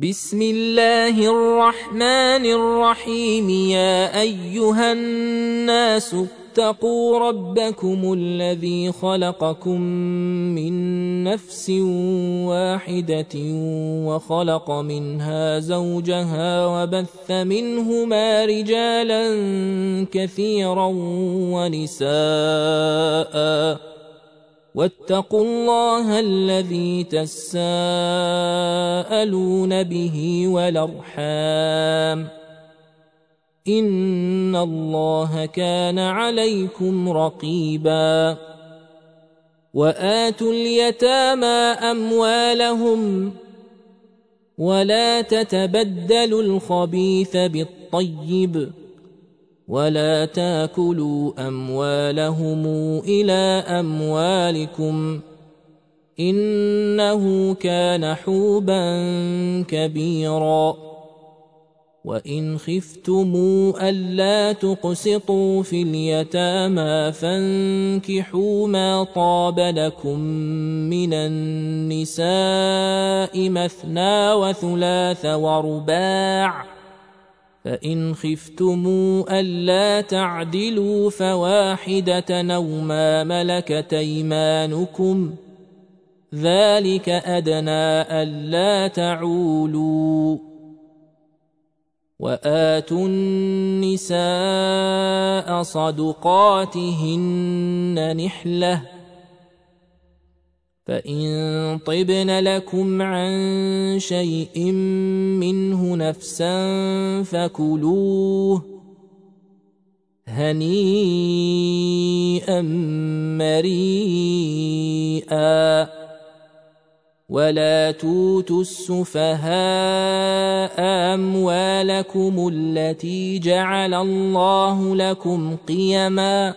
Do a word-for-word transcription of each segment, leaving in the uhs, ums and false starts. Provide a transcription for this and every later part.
بسم الله الرحمن الرحيم. يا أيها الناس اتقوا ربكم الذي خلقكم من نفس واحدة وخلق منها زوجها وبث منهما رجالا كثيرا ونساء واتقوا الله الذي تساءلون به والأرحام إن الله كان عليكم رقيبا. وآتوا اليتامى أموالهم ولا تتبدلوا الخبيث بالطيب ولا تاكلوا أموالهم إلى أموالكم إنه كان حوبا كبيرا. وإن خفتموا ألا تقسطوا في اليتامى فانكحوا ما طاب لكم من النساء مثنى وثلاث ورباع، فإن خفتموا ألا تعدلوا فواحدة أو ما ملكت أيمانكم ذلك أدنى ألا تعولوا. وآتوا النساء صدقاتهن نحلة، فإن طبن لكم عن شيء منه نفسا فكلوه هنيئا مريئا. ولا توتوا السفهاء أموالكم التي جعل الله لكم قيما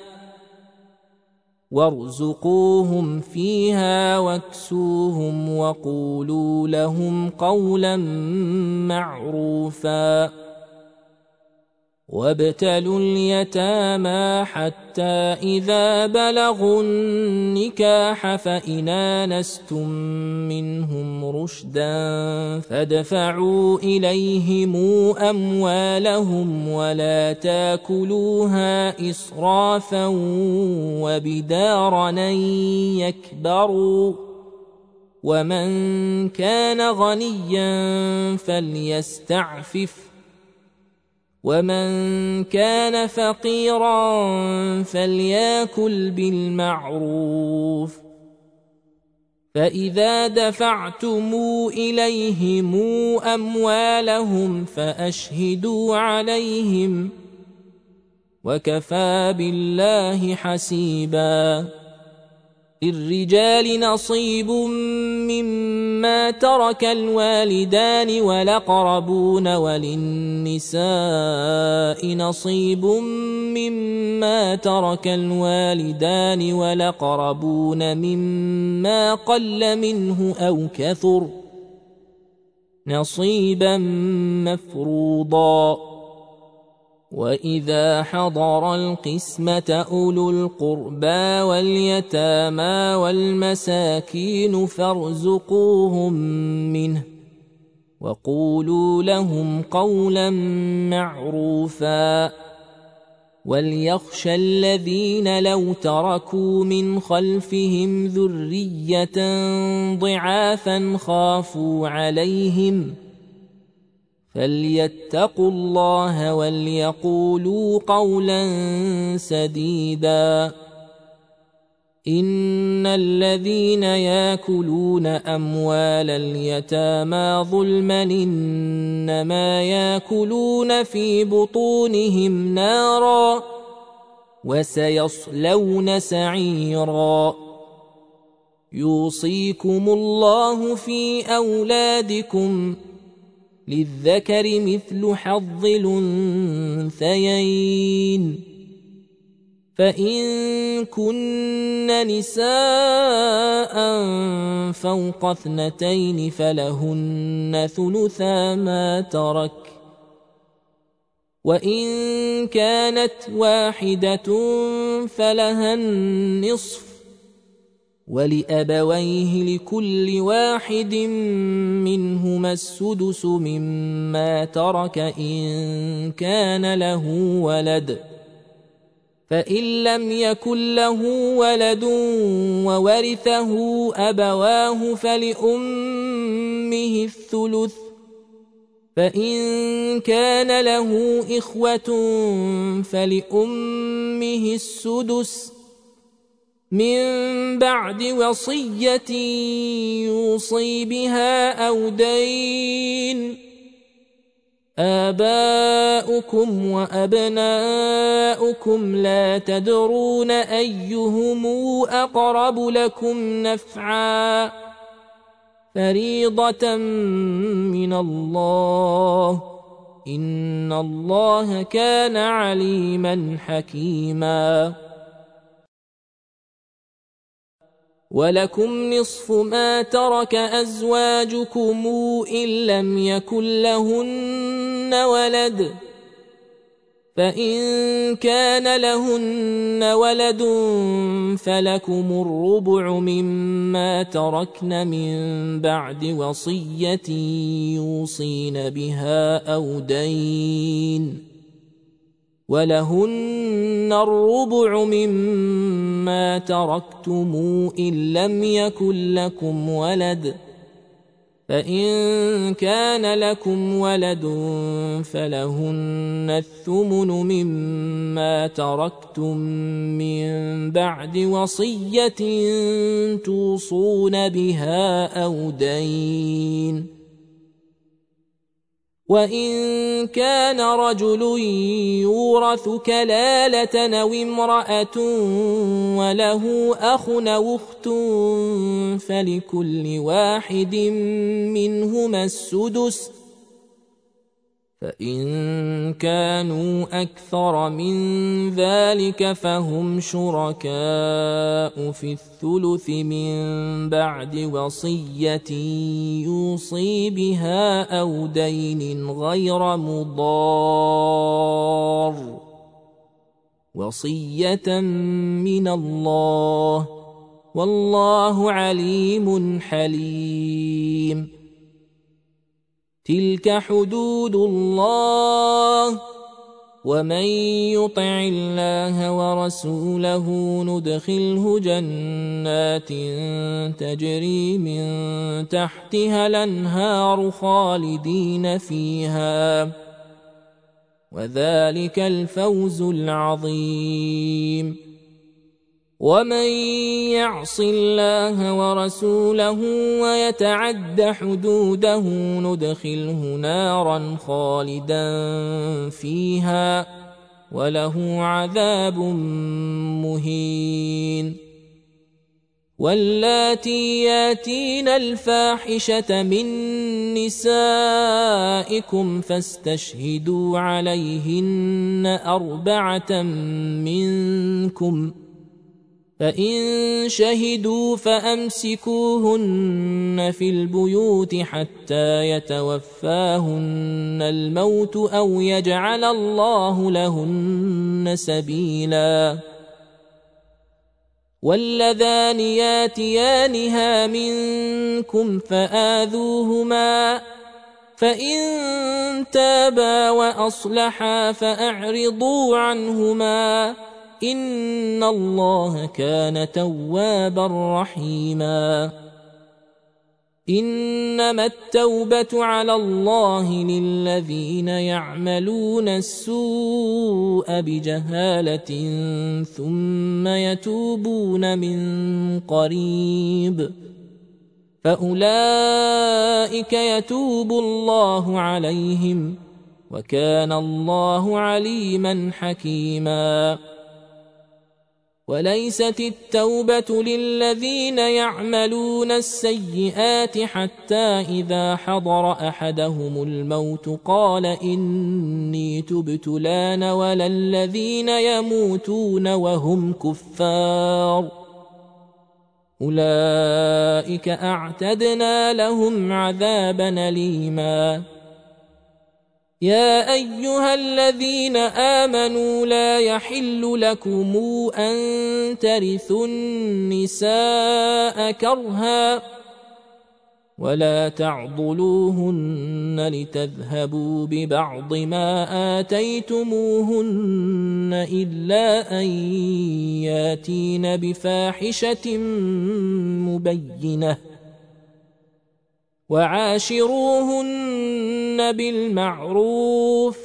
وارزقوهم فيها واكسوهم وقولوا لهم قولا معروفا. وابتلوا اليتامى حتى إذا بلغوا النكاح فإن آنستم منهم رشدا فادفعوا إليهم أموالهم ولا تاكلوها إسرافا وبدارا أن يكبروا. ومن كان غنيا فليستعفف ومن كان فقيرا فليأكل بالمعروف. فإذا دفعتم إليهم أموالهم فأشهدوا عليهم وكفى بالله حسيبا. للرجال نصيب مما ترك الوالدان والأقربون وللنساء نصيب مما ترك الوالدان والأقربون مما قل منه أو كثر نصيبا مفروضا. وإذا حضر القسمة أولو القربى واليتامى والمساكين فارزقوهم منه وقولوا لهم قولا معروفا. وليخشى الذين لو تركوا من خلفهم ذرية ضعافا خافوا عليهم فليتقوا الله وليقولوا قولا سديدا. إن الذين يأكلون أموال اليتامى ظلما إنما يأكلون في بطونهم نارا وسيصلون سعيرا. يوصيكم الله في أولادكم للذكر مثل حظ الأنثيين، فإن كن نساء فوق اثنتين فلهن ثلثا ما ترك، وإن كانت واحدة فلها النصف، ولأبويه لكل واحد منهما السدس مما ترك إن كان له ولد، فإن لم يكن له ولد وورثه أبواه فلأمه الثلث، فإن كان له إخوة فلأمه السدس من بعد وصية يوصي بها أو دين. آباؤكم وأبناؤكم لا تدرون أيهم أقرب لكم نفعا، فريضة من الله، إن الله كان عليما حكيما. ولكم نصف ما ترك أزواجكم إن لم يكن لهن ولد، فإن كان لهن ولد فلكم الربع مما تركن من بعد وصية يوصين بها أو دين، ولهن الربع مما تركتم إن لم يكن لكم ولد، فإن كان لكم ولد فلهن الثمن مما تركتم من بعد وصية توصون بها أو دين. وإن كان رجل يورث كلالة أو امرأة وله أخ أو أخت فلكل واحد منهما السدس، فإن كانوا أكثر من ذلك فهم شركاء في الثلث من بعد وصية يوصي بها أو دين غير مضار، وصية من الله، والله عليم حليم. تلك حدود الله، ومن يطع الله ورسوله ندخله جنات تجري من تحتها الأنهار خالدين فيها، وذلك الفوز العظيم. ومن يعص الله ورسوله ويتعد حدوده ندخله نارا خالدا فيها وله عذاب مهين. واللاتي ياتين الفاحشة من نسائكم فاستشهدوا عليهن أربعة منكم، فإن شهدوا فأمسكوهن في البيوت حتى يتوفاهن الموت أو يجعل الله لهن سبيلا. واللذان ياتيانها منكم فآذوهما، فإن تابا وأصلحا فأعرضوا عنهما، إن الله كان توابا رحيما. إنما التوبة على الله للذين يعملون السوء بجهالة ثم يتوبون من قريب فأولئك يتوب الله عليهم، وكان الله عليما حكيما. وليست التوبة للذين يعملون السيئات حتى إذا حضر أحدهم الموت قال إني تبت الآن، ولا الذين يموتون وهم كفار، أولئك أعتدنا لهم عذابا أليما. يا أيها الذين آمنوا لا يحل لكم أن ترثوا النساء كرها ولا تعضلوهن لتذهبوا ببعض ما آتيتموهن إلا أن ياتين بفاحشة مبينة وعاشروهن بالمعروف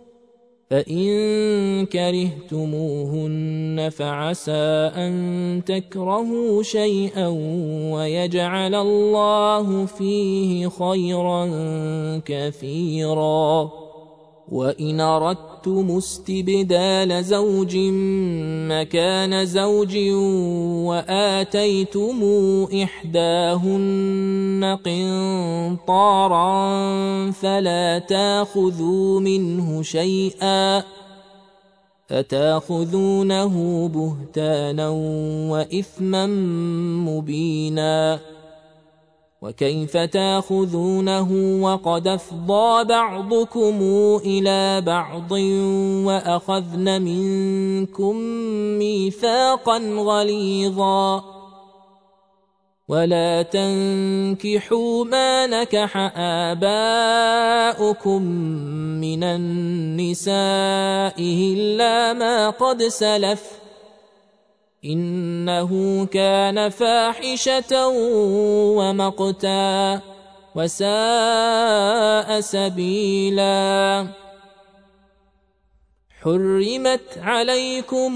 فإن كرهتموهن فعسى أن تكرهوا شيئا ويجعل الله فيه خيرا كثيرا وإن أردتم استبدال زوج مكان زوج وآتيتم إحداهن قنطارا فلا تأخذوا منه شيئا فتأخذونه بهتانا وإثما مبينا وكيف تأخذونه وقد أفضى بعضكم إلى بعض وأخذن منكم ميثاقا غليظا ولا تنكحوا ما نكح آباؤكم من النساء إلا ما قد سلف إنه كان فاحشة ومقتا وساء سبيلا حرمت عليكم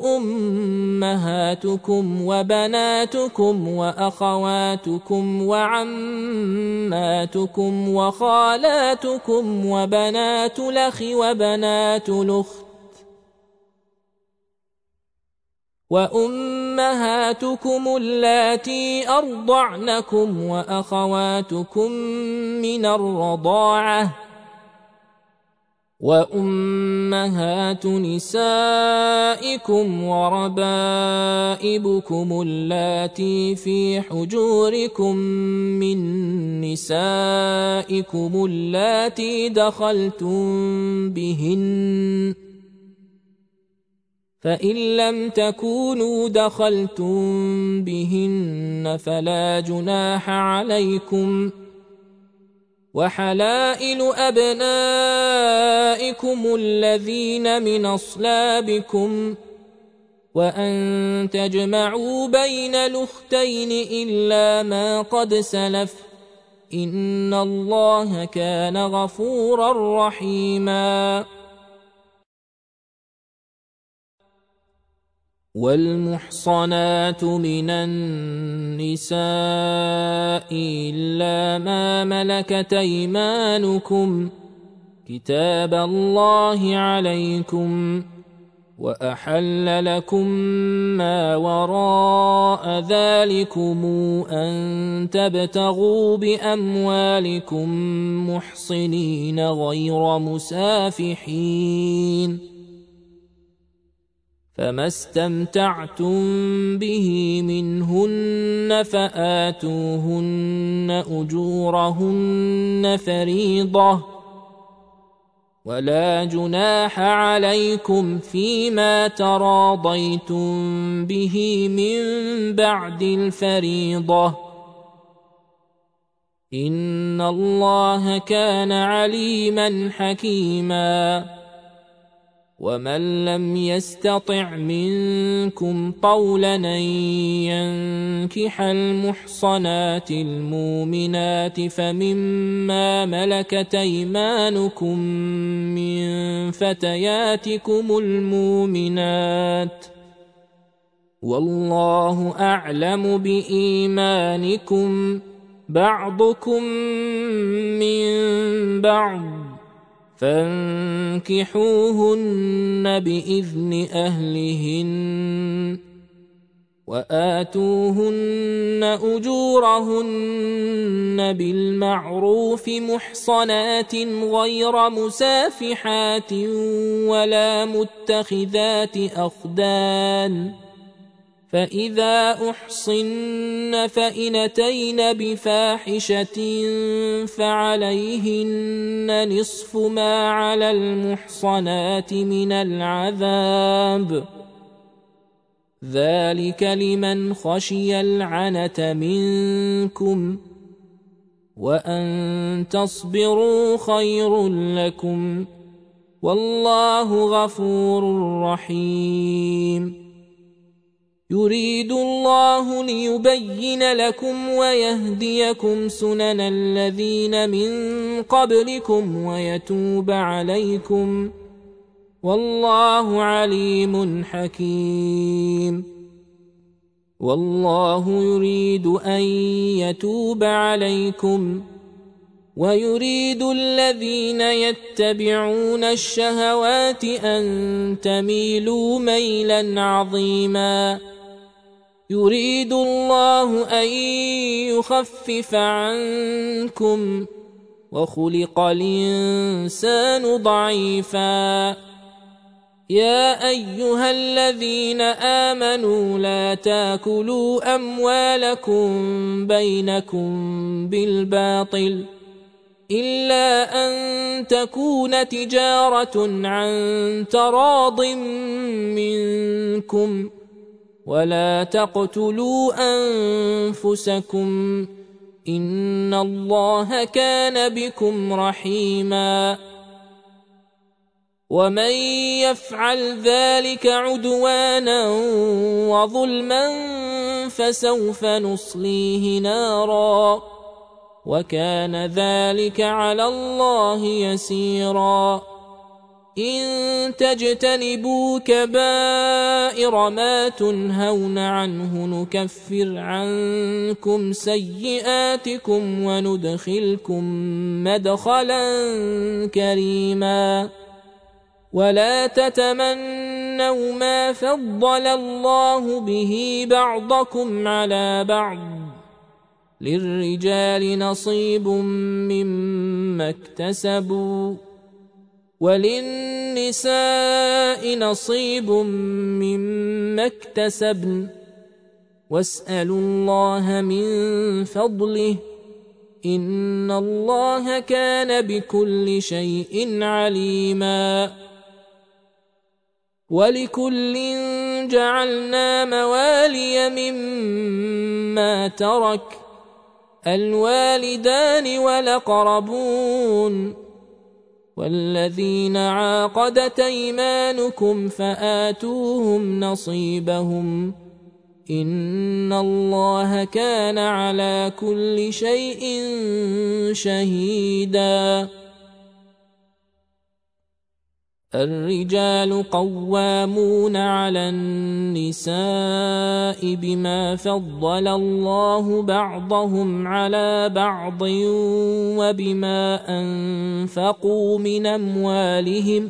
أمهاتكم وبناتكم وأخواتكم وعماتكم وخالاتكم وبنات الأخ وبنات الأخت وأمهاتكم اللاتي أرضعنكم وأخواتكم من الرضاعة وأمهات نسائكم وربائبكم اللاتي في حجوركم من نسائكم اللاتي دخلتم بهن فإن لم تكونوا دخلتم بهن فلا جناح عليكم وحلائل أبنائكم الذين من أصلابكم وأن تجمعوا بين الأختين إلا ما قد سلف إن الله كان غفورا رحيما والمحصنات من النساء إلا ما ملكت أيمانكم كتاب الله عليكم وأحل لكم ما وراء ذلكم أن تبتغوا بأموالكم محصنين غير مسافحين فما استمتعتم به منهن فآتوهن أجورهن فريضة ولا جناح عليكم فيما تراضيتم به من بعد الفريضة إن الله كان عليما حكيما ومن لم يستطع منكم طولا أن ينكح المحصنات المؤمنات فمما ملكت أيمانكم من فتياتكم المؤمنات والله أعلم بإيمانكم بعضكم من بعض فانكحوهن بإذن أهلهن وآتوهن أجورهن بالمعروف محصنات غير مسافحات ولا متخذات أخدان فإذا أحصن فإن أتين بفاحشة فعليهن نصف ما على المحصنات من العذاب، ذلك لمن خشي العنة منكم، وأن تصبروا خير لكم، والله غفور رحيم. يريد الله ليبين لكم ويهديكم سنن الذين من قبلكم ويتوب عليكم، والله عليم حكيم. والله يريد أن يتوب عليكم، ويريد الذين يتبعون الشهوات أن تميلوا ميلا عظيما. يريد الله أن يخفف عنكم، وخلق الإنسان ضعيفا. يا أيها الذين آمنوا لا تاكلوا أموالكم بينكم بالباطل إلا أن تكون تجارة عن تراض منكم، ولا تقتلوا أنفسكم، إن الله كان بكم رحيما. ومن يفعل ذلك عدوانا وظلما فسوف نصليه نارا، وكان ذلك على الله يسيرا. إن تجتنبوا كبائر ما تنهون عنه نكفر عنكم سيئاتكم وندخلكم مدخلا كريما. ولا تتمنوا ما فضل الله به بعضكم على بعض، للرجال نصيب مما اكتسبوا وللنساء نصيب مما اكتسبن، واسألوا الله من فضله، إن الله كان بكل شيء عليما. ولكل جعلنا موالي مما ترك الوالدان والأقربون والذين عاقدت أيمانكم فآتوهم نصيبهم، إن الله كان على كل شيء شهيدا. الرجال قوامون على النساء بما فضل الله بعضهم على بعض وبما أنفقوا من أموالهم،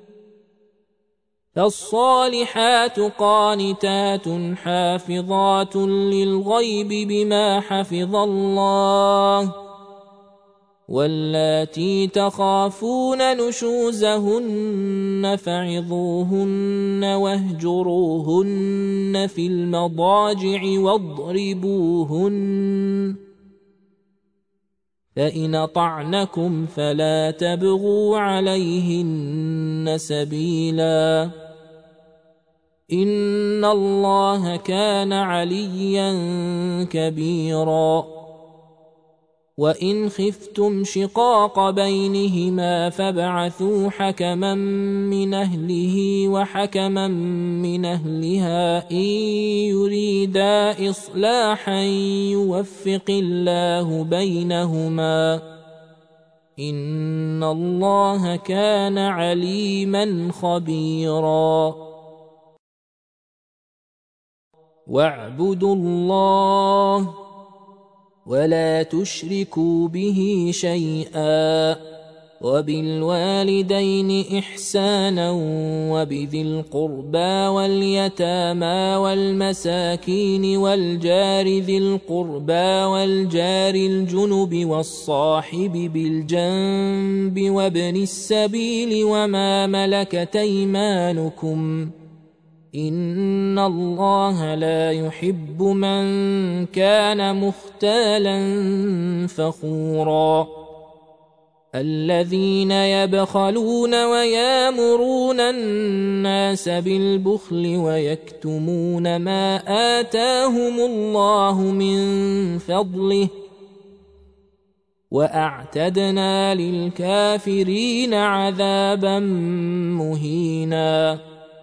فالصالحات قانتات حافظات للغيب بما حفظ الله، واللاتي تخافون نشوزهن فعظوهن واهجروهن في المضاجع واضربوهن، فإن أطعنكم فلا تبغوا عليهن سبيلا، إن الله كان عليا كبيرا. وإن خفتم شقاق بينهما فابعثوا حكما من أهله وحكما من أهلها إن يريدا إصلاحا يوفق الله بينهما، إن الله كان عليما خبيرا. واعبدوا الله ولا تشركوا به شيئا، وبالوالدين إحسانا وبذي القربى واليتامى والمساكين والجار ذي القربى والجار الجنب والصاحب بالجنب وابن السبيل وما ملكت أيمانكم، إن الله لا يحب من كان مختالا فخورا الذين يبخلون ويامرون الناس بالبخل ويكتمون ما آتاهم الله من فضله وأعتدنا للكافرين عذابا مهينا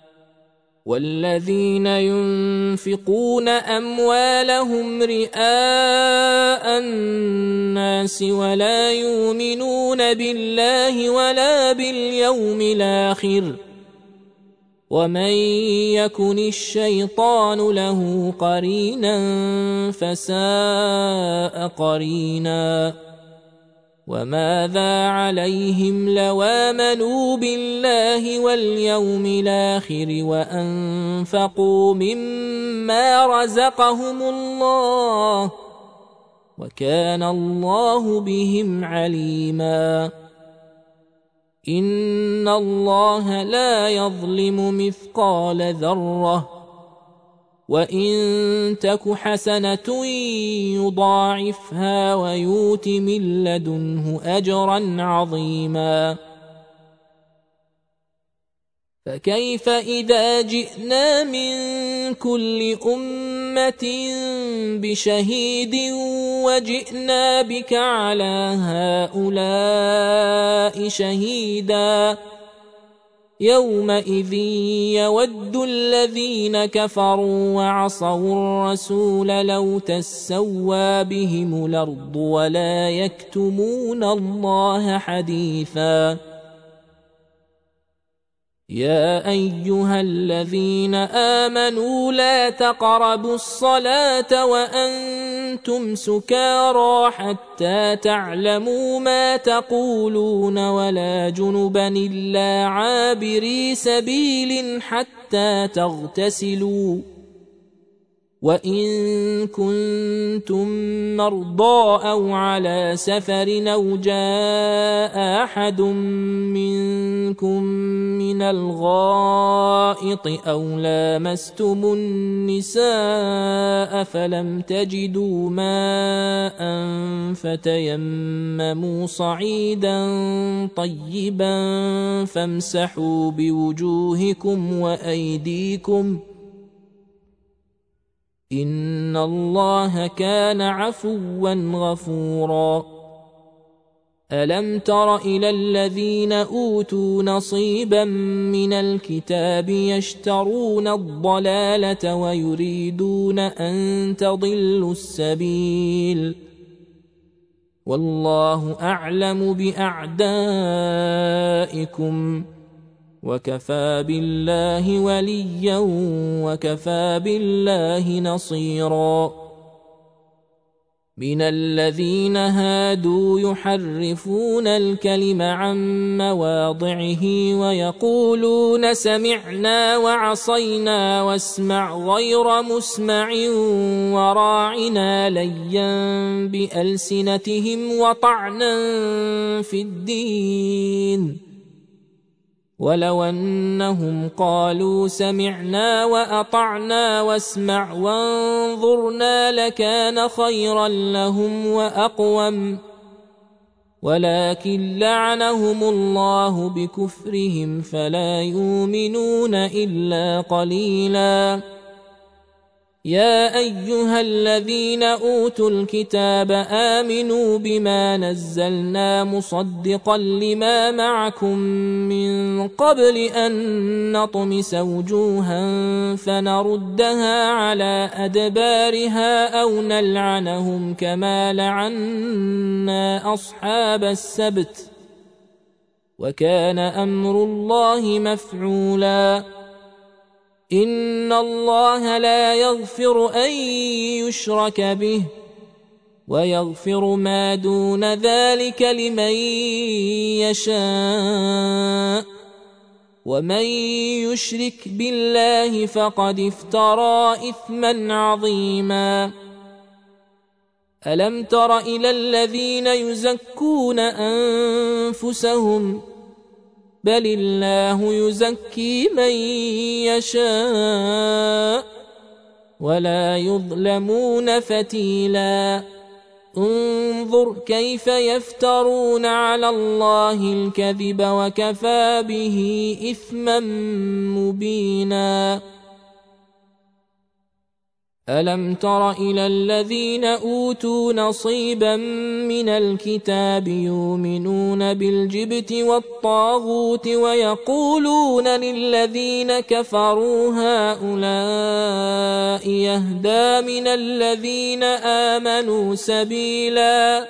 والذين ينفقون أموالهم رئاء الناس ولا يؤمنون بالله ولا باليوم الآخر ومن يكن الشيطان له قرينا فساء قرينا وماذا عليهم لو آمنوا بالله واليوم الآخر وأنفقوا مما رزقهم الله وكان الله بهم عليما إن الله لا يظلم مثقال ذرة وإن تك حسنة يضاعفها ويؤت من لدنه أجرا عظيما فكيف إذا جئنا من كل أمة بشهيد وجئنا بك على هؤلاء شهيدا يومئذ يود الذين كفروا وعصوا الرسول لو تسوى بهم الأرض ولا يكتمون الله حديثا يا أيها الذين آمنوا لا تقربوا الصلاة وأنتم سكارى حتى تعلموا ما تقولون ولا جنبا إلا عابري سبيل حتى تغتسلوا وإن كنتم مرضى أو على سفر أو جاء أحد منكم من الغائط أو لامستم النساء فلم تجدوا ماء فتيمموا صعيدا طيبا فامسحوا بوجوهكم وأيديكم إن الله كان عفوا غفورا ألم تر إلى الذين أوتوا نصيبا من الكتاب يشترون الضلالة ويريدون أن تضلوا السبيل والله أعلم بأعدائكم وكفى بالله وليا وكفى بالله نصيرا من الذين هادوا يحرفون الكلم عن مواضعه ويقولون سمعنا وعصينا واسمع غير مسمع وراعنا ليا بألسنتهم وطعنا في الدين ولو أنهم قالوا سمعنا وأطعنا واسمع وانظرنا لكان خيرا لهم وأقوم ولكن لعنهم الله بكفرهم فلا يؤمنون إلا قليلا يا أيها الذين أوتوا الكتاب آمنوا بما نزلنا مصدقا لما معكم من قبل أن نطمس وجوها فنردها على أدبارها أو نلعنهم كما لعنا أصحاب السبت وكان أمر الله مفعولا إن الله لا يغفر أن يشرك به ويغفر ما دون ذلك لمن يشاء ومن يشرك بالله فقد افترى إثما عظيما ألم تر إلى الذين يزكون أنفسهم بل الله يزكي من يشاء ولا يظلمون فتيلا انظر كيف يفترون على الله الكذب وكفى به إثما مبينا ألم تر إلى الذين أوتوا نصيبا من الكتاب يؤمنون بالجبت والطاغوت ويقولون للذين كفروا هؤلاء يهدى من الذين آمنوا سبيلا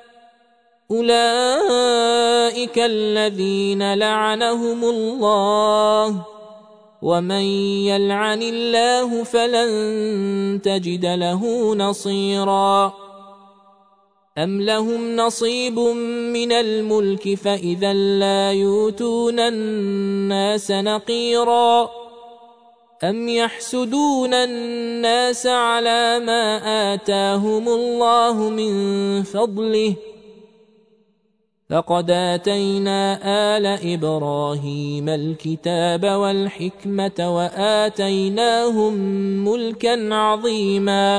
أولئك الذين لعنهم الله ومن يلعن الله فلن تجد له نصيرا أم لهم نصيب من الملك فإذا لا يؤتون الناس نقيرا أم يحسدون الناس على ما آتاهم الله من فضله لقد آتينا آل إبراهيم الكتاب والحكمة وآتيناهم ملكا عظيما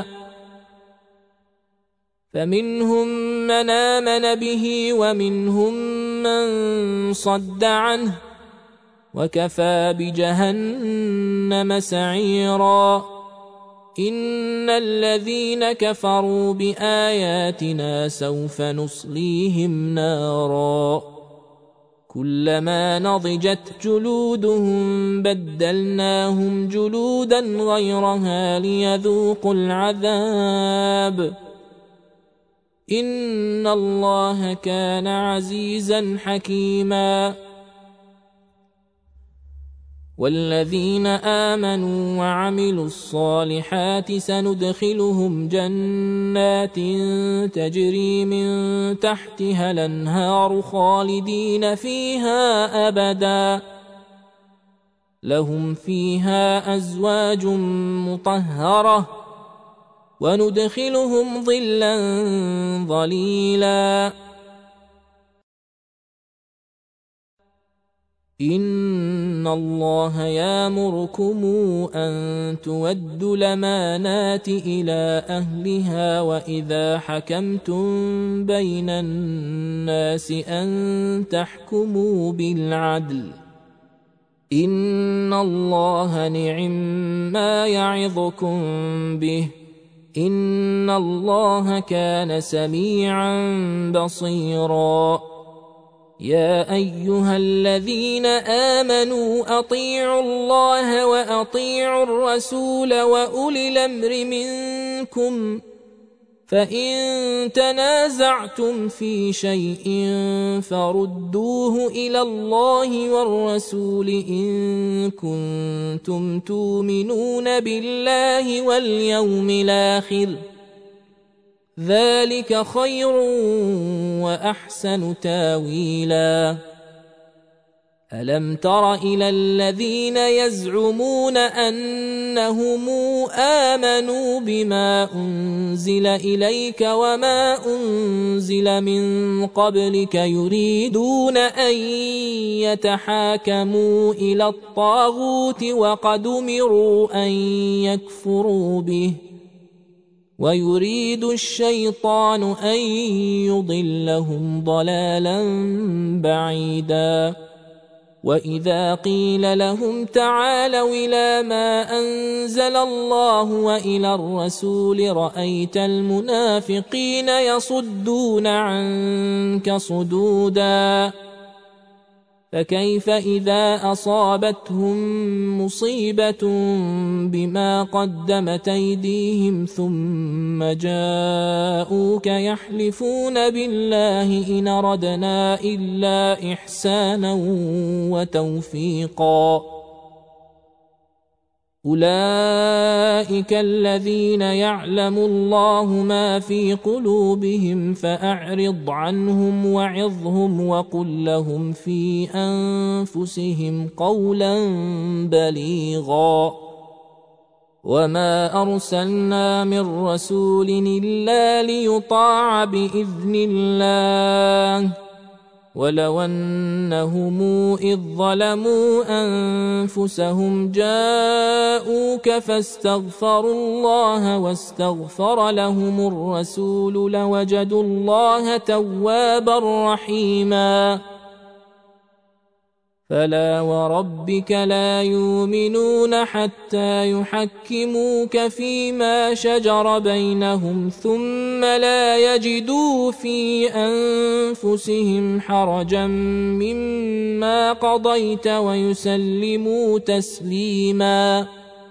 فمنهم من آمن به ومنهم من صد عنه وكفى بجهنم سعيرا إن الذين كفروا بآياتنا سوف نصليهم نارا كلما نضجت جلودهم بدلناهم جلودا غيرها ليذوقوا العذاب إن الله كان عزيزا حكيما والذين آمنوا وعملوا الصالحات سندخلهم جنات تجري من تحتها الأنهار خالدين فيها أبدا لهم فيها أزواج مطهرة وندخلهم ظلا ظليلا إن الله يأمركم أن تودوا الأمانات إلى أهلها وإذا حكمتم بين الناس أن تحكموا بالعدل إن الله نعم ما يعظكم به إن الله كان سميعا بصيرا يا أيها الذين آمنوا أطيعوا الله وأطيعوا الرسول وأولي الأمر منكم فإن تنازعتم في شيء فردوه إلى الله والرسول إن كنتم تؤمنون بالله واليوم الآخر ذلك خير وأحسن تاويلا ألم تر إلى الذين يزعمون أنهم آمنوا بما أنزل إليك وما أنزل من قبلك يريدون أن يتحاكموا إلى الطاغوت وقد أمروا أن يكفروا به ويريد الشيطان أن يضلهم ضلالا بعيدا وإذا قيل لهم تعالوا إلى ما أنزل الله وإلى الرسول رأيت المنافقين يصدون عنك صدودا فكيف إذا أصابتهم مصيبة بما قدمت أيديهم ثم جاءوك يحلفون بالله إن أردنا إلا إحسانا وتوفيقا أولئك الذين يعلم الله ما في قلوبهم فأعرض عنهم وعظهم وقل لهم في أنفسهم قولا بليغا وما أرسلنا من رسول إلا ليطاع بإذن الله ولو أنهم إذ ظلموا أنفسهم جاءوك فاستغفروا الله واستغفر لهم الرسول لوجدوا الله توابا رحيما فلا وربك لا يؤمنون حتى يحكموك فيما شجر بينهم ثم لا يجدوا في أنفسهم حرجا مما قضيت ويسلموا تسليما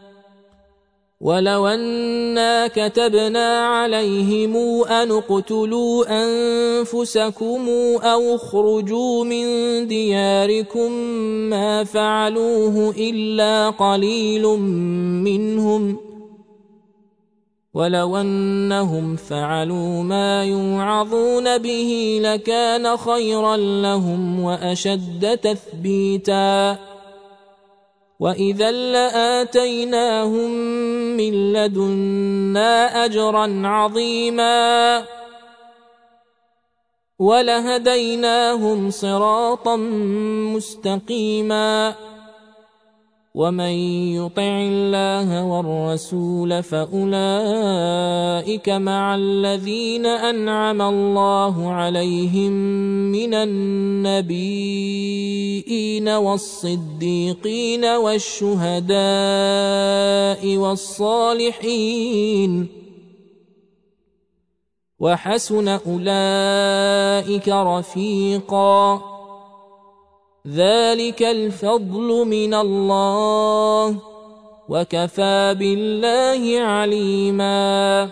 ولو أنا كتبنا عليهم أن اقتلوا أنفسكم أو اخرجوا من دياركم ما فعلوه إلا قليل منهم ولو أنهم فعلوا ما يوعظون به لكان خيرا لهم وأشد تثبيتا وإذا لآتيناهم من لدنا أجرا عظيما ولهديناهم صراطا مستقيما ومن يطع الله والرسول فأولئك مع الذين أنعم الله عليهم من النبيين والصديقين والشهداء والصالحين وحسن أولئك رفيقا ذلك الفضل من الله وكفى بالله عليما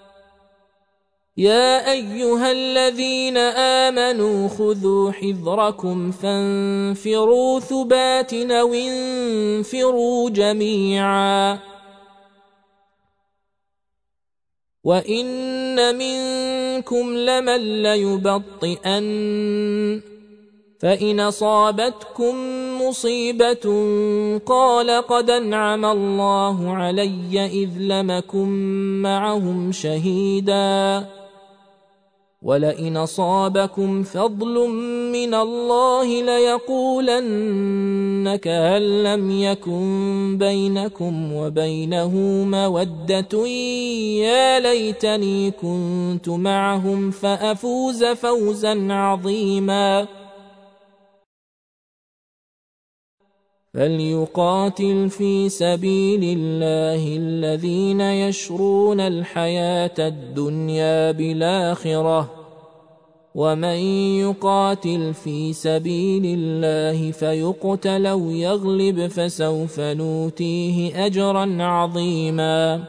يا أيها الذين آمنوا خذوا حذركم فانفروا ثبات أو انفروا جميعا وإن منكم لمن ليبطئن فإن أصابتكم مصيبة قال قد أنعم الله علي إذ لم أكن معهم شهيدا ولئن أصابكم فضل من الله ليقولن كأن لم يكن بينكم وبينه مودة يا ليتني كنت معهم فأفوز فوزا عظيما فليقاتل في سبيل الله الذين يشرون الحياة الدنيا بالآخرة ومن يقاتل في سبيل الله فيقتل أو يغلب فسوف نؤتيه أجرا عظيما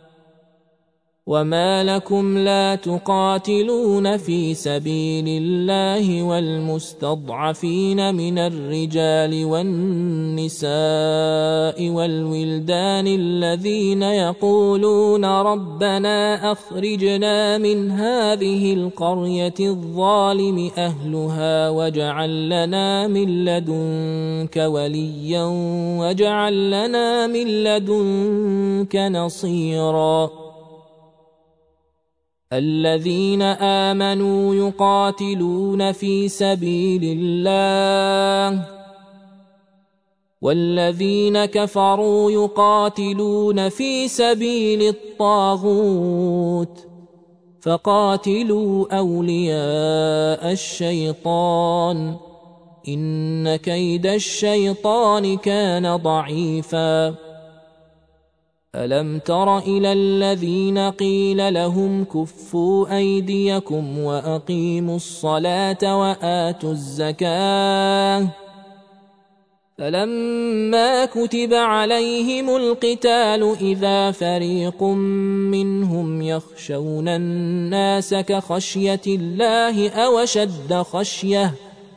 وما لكم لا تقاتلون في سبيل الله والمستضعفين من الرجال والنساء والولدان الذين يقولون ربنا أخرجنا من هذه القرية الظالم أهلها واجعل لنا من لدنك وليا واجعل لنا من لدنك نصيرا الذين آمنوا يقاتلون في سبيل الله والذين كفروا يقاتلون في سبيل الطاغوت فقاتلوا أولياء الشيطان إن كيد الشيطان كان ضعيفا ألم تر إلى الذين قيل لهم كفوا أيديكم وأقيموا الصلاة وآتوا الزكاة فلما كتب عليهم القتال إذا فريق منهم يخشون الناس كخشية الله أو أشد خشية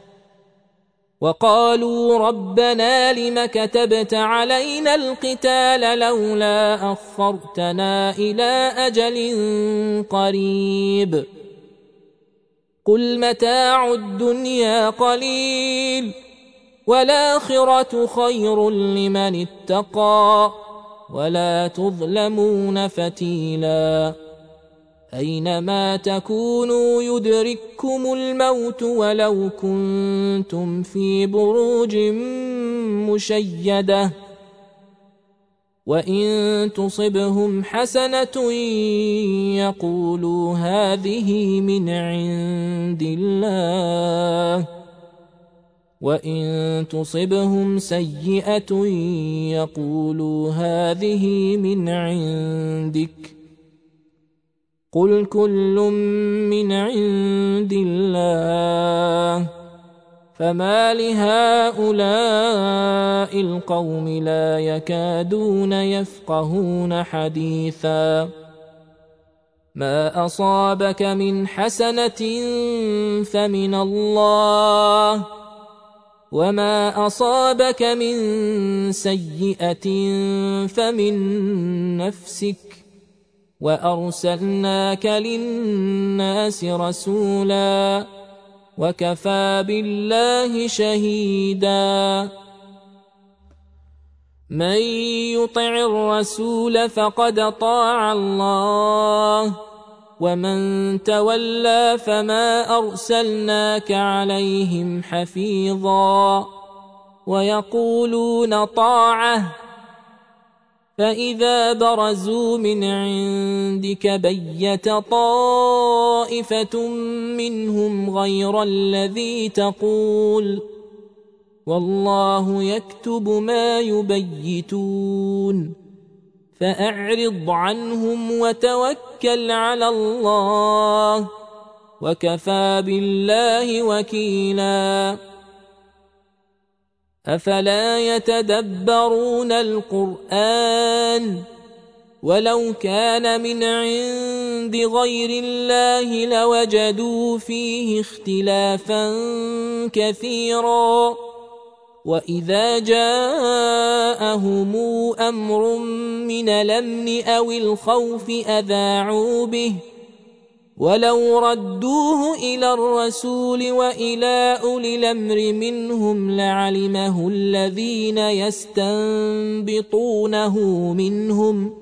وقالوا ربنا لم كتبت علينا القتال لولا أخرتنا إلى أجل قريب قل متاع الدنيا قليل والآخرة خير لمن اتقى ولا تظلمون فتيلا أينما تكونوا يدرككم الموت ولو كنتم في بروج مشيدة وإن تصبهم حسنة يقولوا هذه من عند الله وإن تصبهم سيئة يقولوا هذه من عندك قل كل من عند الله فما لهؤلاء القوم لا يكادون يفقهون حديثا ما أصابك من حسنة فمن الله وما أصابك من سيئة فمن نفسك وأرسلناك للناس رسولا وكفى بالله شهيدا من يطع الرسول فقد طاع الله ومن تولى فما أرسلناك عليهم حفيظا ويقولون طاعة فإذا برزوا من عندك بيت طائفة منهم غير الذي تقول والله يكتب ما يبيتون فأعرض عنهم وتوكل على الله وكفى بالله وكيلا أفلا يتدبرون القرآن ولو كان من عند غير الله لوجدوا فيه اختلافا كثيرا وإذا جاءهم أمر من الأمن أو الخوف أذاعوا به ولو ردوه إلى الرسول وإلى أولي الأمر منهم لعلمه الذين يستنبطونه منهم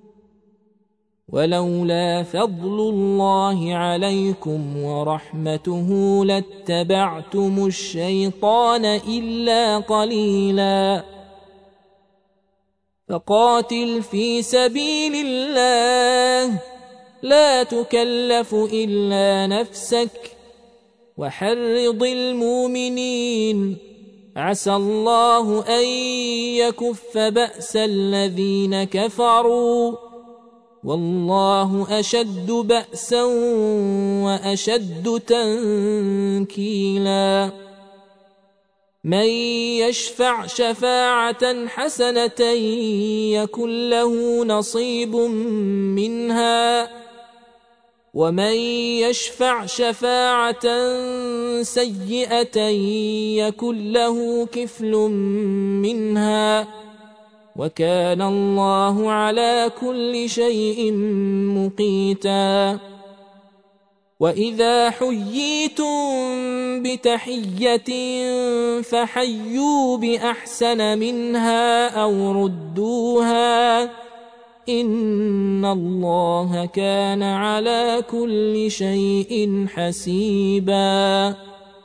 ولولا فضل الله عليكم ورحمته لاتبعتم الشيطان إلا قليلا فقاتل في سبيل الله لا تكلف إلا نفسك وحرض المؤمنين عسى الله أن يكف بأس الذين كفروا والله أشد بأسا وأشد تنكيلا من يشفع شفاعة حسنة يكن له نصيب منها ومن يشفع شفاعة سيئة يكن له كفل منها وكان الله على كل شيء مقيتا وإذا حييتم بتحية فحيوا بأحسن منها أو ردوها إن الله كان على كل شيء حسيبا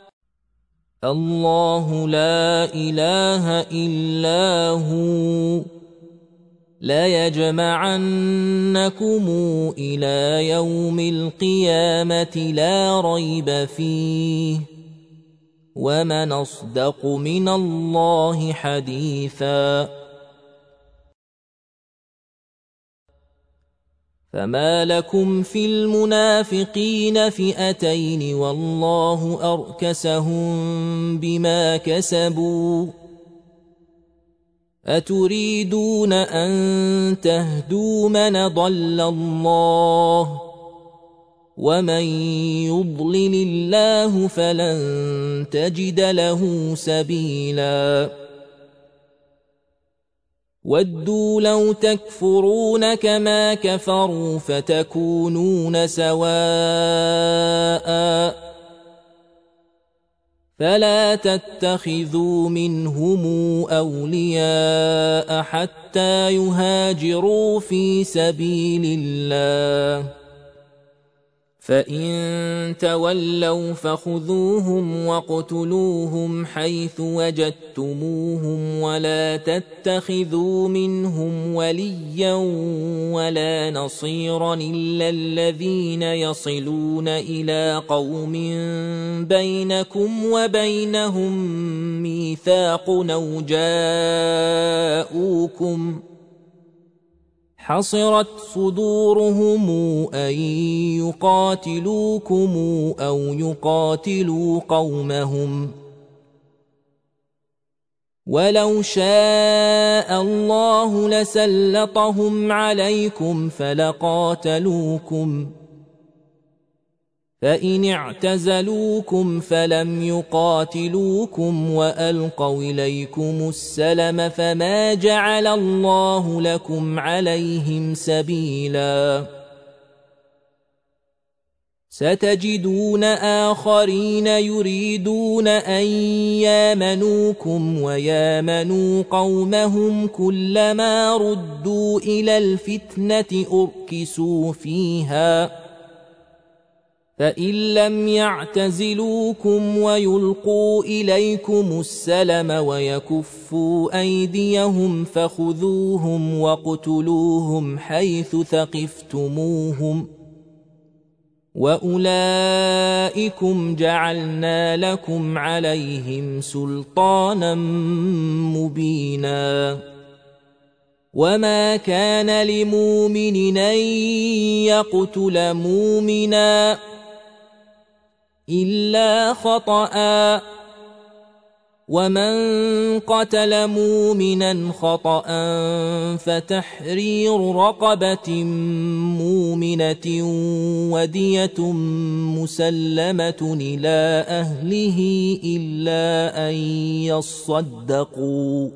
الله لا إله إلا هو ليجمعنكم إلى يوم القيامة لا ريب فيه ومن أصدق من الله حديثا فما لكم في المنافقين فئتين والله أركسهم بما كسبوا أتريدون أن تهدوا من ضل الله ومن يضلل الله فلن تجد له سبيلا ودوا لو تكفرون كما كفروا فتكونون سواء فلا تتخذوا منهم أولياء حتى يهاجروا في سبيل الله فإن تولوا فخذوهم واقتلوهم حيث وجدتموهم ولا تتخذوا منهم وليا ولا نصيرا إلا الذين يصلون إلى قوم بينكم وبينهم ميثاق أو جاءوكم حصرت صدورهم أن يقاتلوكم أو يقاتلوا قومهم ولو شاء الله لسلطهم عليكم فلقاتلوكم فإن اعتزلوكم فلم يقاتلوكم وألقوا إليكم السلم فما جعل الله لكم عليهم سبيلا ستجدون آخرين يريدون أن يامنوكم ويامنوا قومهم كلما ردوا إلى الفتنة أركسوا فيها فإن لم يعتزلوكم ويلقوا إليكم السلم ويكفوا أيديهم فخذوهم واقتلوهم حيث ثقفتموهم وأولئكم جعلنا لكم عليهم سلطانا مبينا وما كان لمؤمن أن يقتل مؤمنا إلا خطأ ومن قتل مؤمنا خطأ فتحرير رقبة مؤمنة ودية مسلمة إلى أهله إلا أن يصدقوا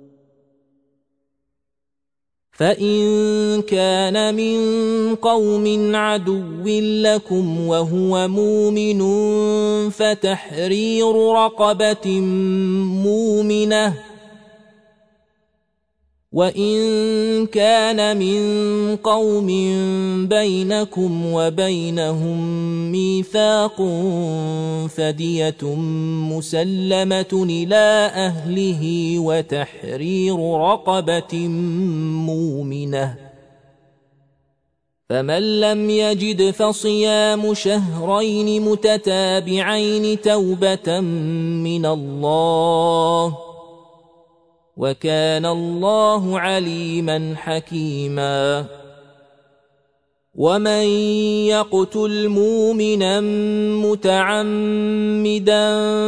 فإن كان من قوم عدو لكم وهو مؤمن فتحرير رقبة مؤمنة وإن كان من قوم بينكم وبينهم ميثاق فدية مسلمة إلى أهله وتحرير رقبة مؤمنة فمن لم يجد فصيام شهرين متتابعين توبة من الله وكان الله عليما حكيما ومن يقتل مؤمنا متعمدا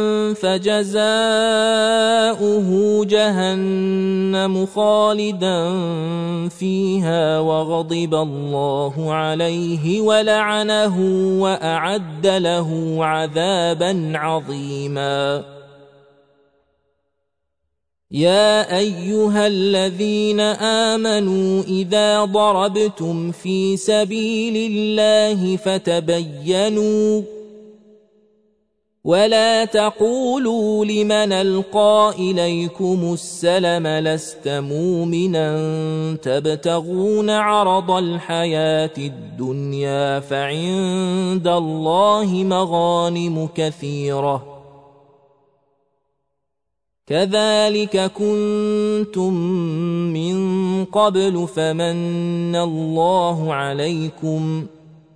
فجزاؤه جهنم خالدا فيها وغضب الله عليه ولعنه وأعد له عذابا عظيما يا أيها الذين آمنوا إذا ضربتم في سبيل الله فتبينوا ولا تقولوا لمن ألقى إليكم السلم لست مؤمنا تبتغون عرض الحياة الدنيا فعند الله مغانم كثيرة كذلك كنتم من قبل فمن الله عليكم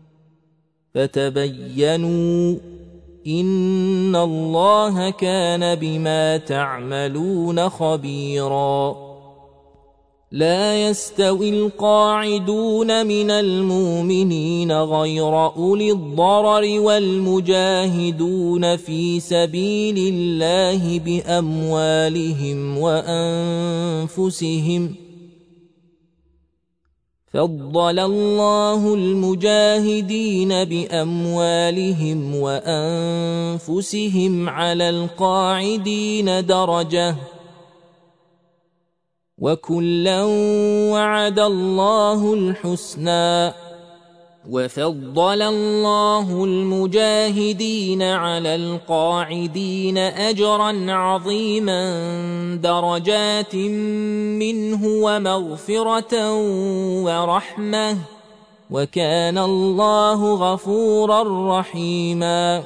فتبينوا إن الله كان بما تعملون خبيرا لا يستوي القاعدون من المؤمنين غير أولي الضرر والمجاهدون في سبيل الله بأموالهم وأنفسهم فضل الله المجاهدين بأموالهم وأنفسهم على القاعدين درجة وكلا وعد الله الحسنى وفضل الله المجاهدين على القاعدين أجرا عظيما درجات منه ومغفرة ورحمة وكان الله غفورا رحيما.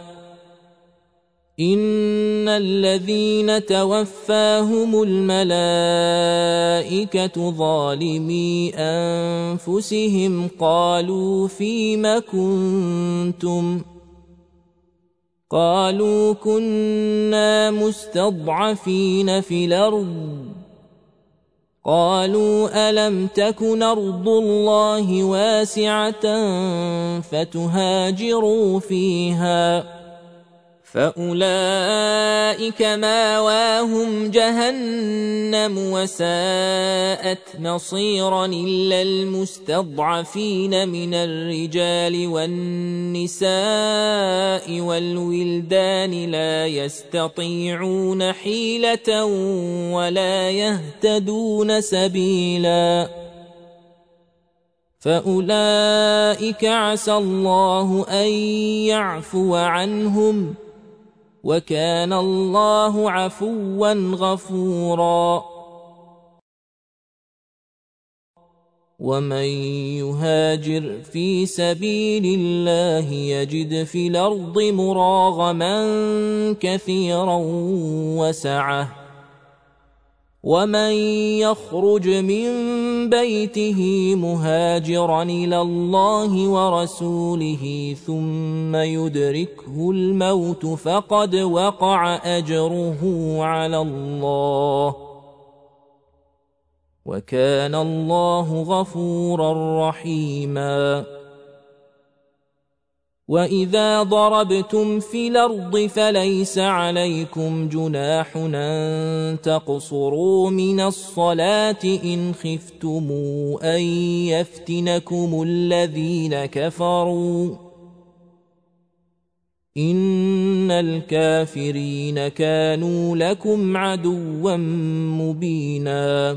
إن الذين توفاهم الملائكة ظالمي أنفسهم قالوا فيم كنتم قالوا كنا مستضعفين في الأرض قالوا ألم تكن أرض الله واسعة فتهاجروا فيها فأولئك ماواهم جهنم وساءت مصيرا إلا المستضعفين من الرجال والنساء والولدان لا يستطيعون حيلة ولا يهتدون سبيلا فأولئك عسى الله أن يعفو عنهم وكان الله عفوا غفورا. ومن يهاجر في سبيل الله يجد في الأرض مراغما كثيرا وسعة ومن يخرج من بيته مهاجرا إلى الله ورسوله ثم يدركه الموت فقد وقع أجره على الله وكان الله غفورا رحيما. وإذا ضربتم في الأرض فليس عليكم جناح أن تقصروا من الصلاة إن خفتم أن يفتنكم الذين كفروا إن الكافرين كانوا لكم عدوا مبينا.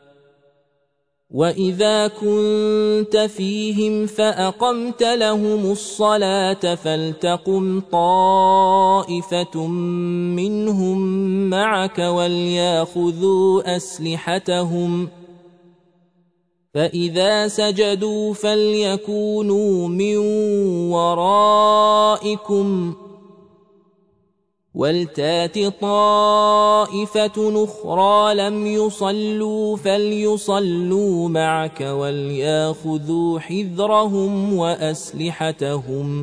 وإذا كنت فيهم فأقمت لهم الصلاة فلتقم طائفة منهم معك وليأخذوا أسلحتهم فإذا سجدوا فليكونوا من ورائكم ولتات طائفة أخرى لم يصلوا فليصلوا معك وليأخذوا حذرهم وأسلحتهم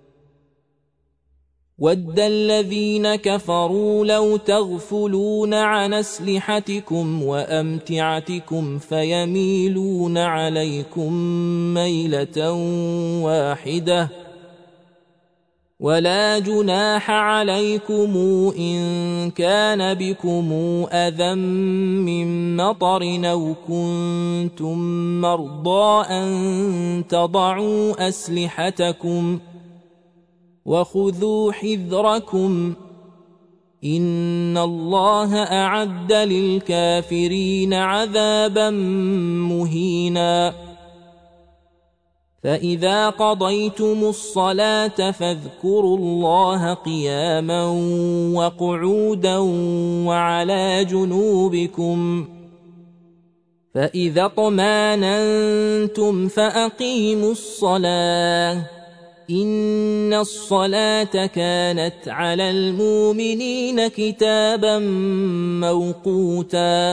ود الذين كفروا لو تغفلون عن أسلحتكم وأمتعتكم فيميلون عليكم ميلة واحدة ولا جناح عليكم إن كان بكم أذى من مطر أو كنتم مرضى أن تضعوا أسلحتكم وخذوا حذركم إن الله أعد للكافرين عذابا مهينا. فإذا قضيتم الصلاة فاذكروا الله قياما وقعودا وعلى جنوبكم فإذا اطمأننتم فأقيموا الصلاة إن الصلاة كانت على المؤمنين كتابا موقوتا.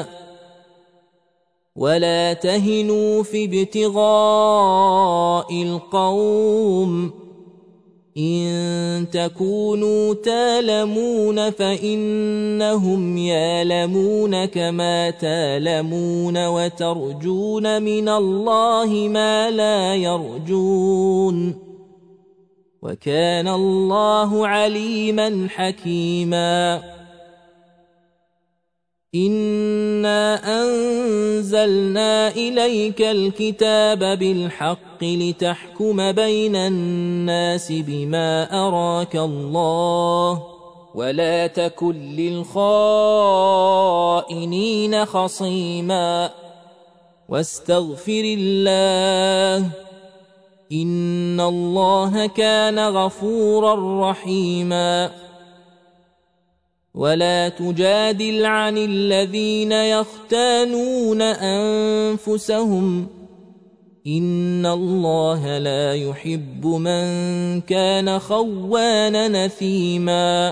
ولا تهنوا في ابتغاء القوم إن تكونوا تالمون فإنهم يالمون كما تالمون وترجون من الله ما لا يرجون وكان الله عليما حكيما. إنا أنزلنا إليك الكتاب بالحق لتحكم بين الناس بما أراك الله ولا تكن للخائنين خصيما واستغفر الله إن الله كان غفورا رحيما. ولا تجادل عن الذين يختانون أنفسهم إن الله لا يحب من كان خوانا نثيما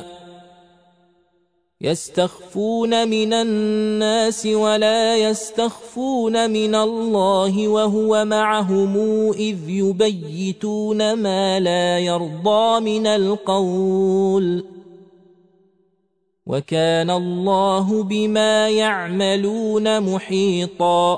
يستخفون من الناس ولا يستخفون من الله وهو معهم إذ يبيتون ما لا يرضى من القول وكان الله بما يعملون محيطا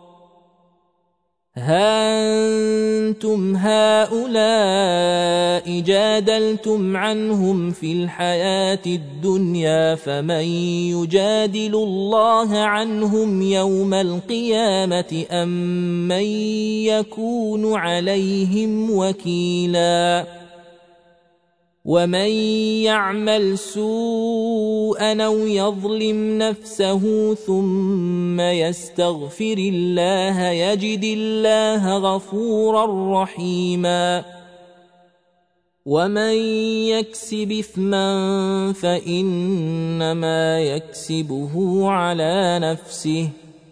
ها أنتم هؤلاء جادلتم عنهم في الحياة الدنيا فمن يجادل الله عنهم يوم القيامة أم من يكون عليهم وكيلا ومن يعمل سوءا أو يظلم نفسه ثم يستغفر الله يجد الله غفورا رحيما ومن يكسب إثما فإنما يكسبه على نفسه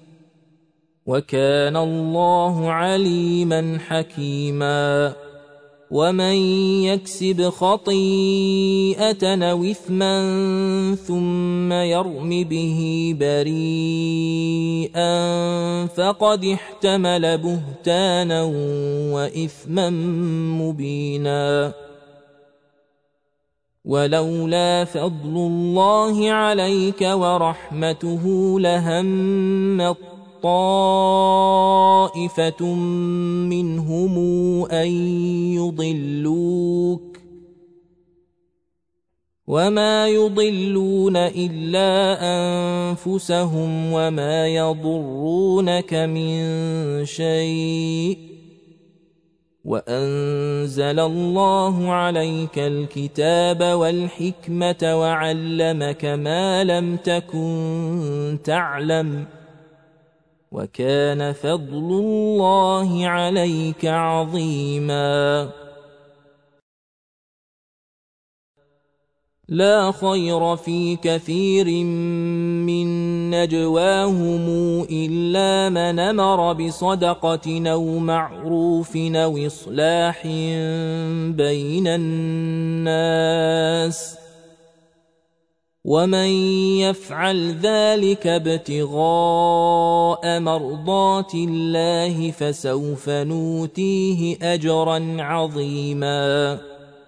وكان الله عليما حكيما ومن يكسب خطيئة أو إثما ثم يرم به بريئا فقد احتمل بهتانا وإثما مبينا ولولا فضل الله عليك ورحمته لهم طائفة منهم أن يضلوك وما يضلون إلا أنفسهم وما يضرونك من شيء وأنزل الله عليك الكتاب والحكمة وعلمك ما لم تكن تعلم وكان فضل الله عليك عظيما لا خير في كثير من نجواهم إلا من أمر بصدقة أو معروف أو إصلاح بين الناس ومن يفعل ذلك ابتغاء مرضات الله فسوف نوتيه أجرا عظيما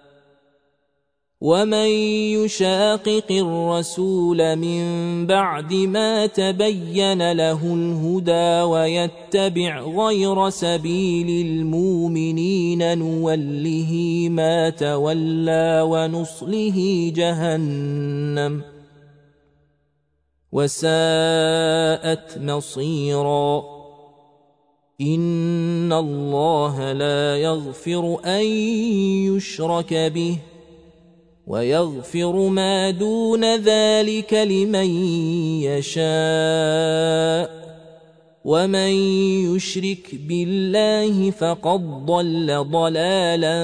ومن يشاقق الرسول من بعد ما تبين له الهدى ويتبع غير سبيل المؤمنين نوله ما تولى ونصله جهنم وساءت مصيرا إن الله لا يغفر أن يشرك به ويغفر ما دون ذلك لمن يشاء ومن يشرك بالله فقد ضل ضلالا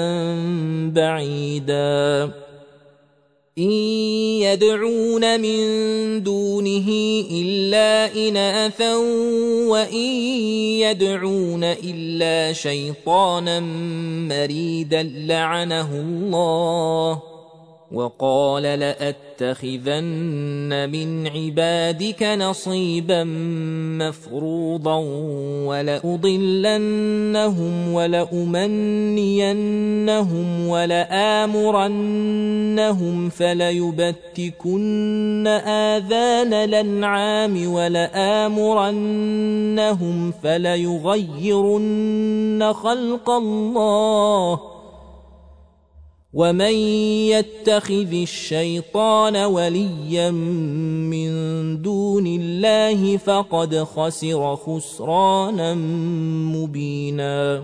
بعيدا إن يدعون من دونه إلا إناثا وإن يدعون إلا شيطانا مريدا لعنه الله وقال لأتخذن من عبادك نصيبا مفروضا ولأضلنهم ولأمنينهم ولآمرنهم فليبتكن آذان الأنعام ولآمرنهم فليغيرن خلق الله ومن يتخذ الشيطان وليا من دون الله فقد خسر خسرانا مبينا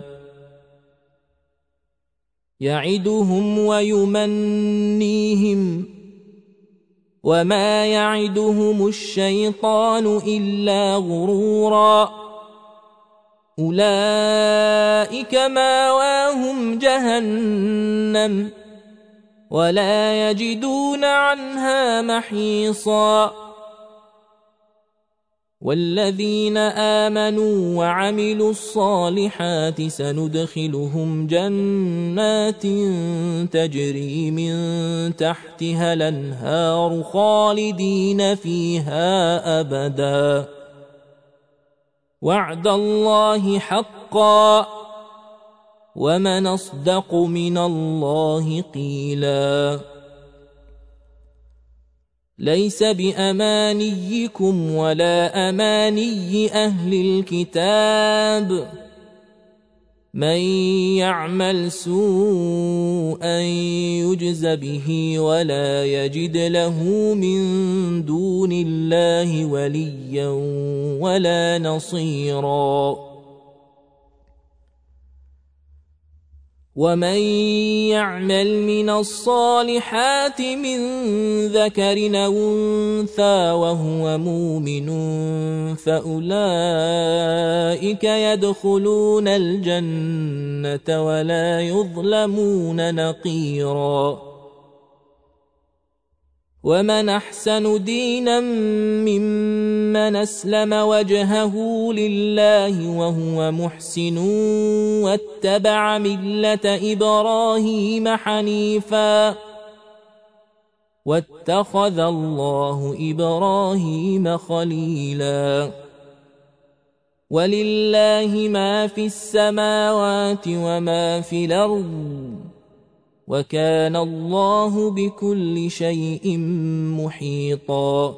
يعدهم ويمنيهم وما يعدهم الشيطان إلا غرورا أولئك ماواهم جهنم ولا يجدون عنها محيصا والذين آمنوا وعملوا الصالحات سندخلهم جنات تجري من تحتها الأنهار خالدين فيها أبدا وعد الله حقا ومن أصدق من الله قيلا ليس بأمانيكم ولا أماني أهل الكتاب من يعمل سوءا يجز به ولا يجد له من دون الله وليا ولا نصيرا ومن يعمل من الصالحات من ذكر أو أنثى وهو مؤمن فأولئك يدخلون الجنة ولا يظلمون نقيرا ومن أحسن دينا ممن أسلم وجهه لله وهو محسن واتبع ملة إبراهيم حنيفا واتخذ الله إبراهيم خليلا ولله ما في السماوات وما في الأرض وكان الله بكل شيء محيطا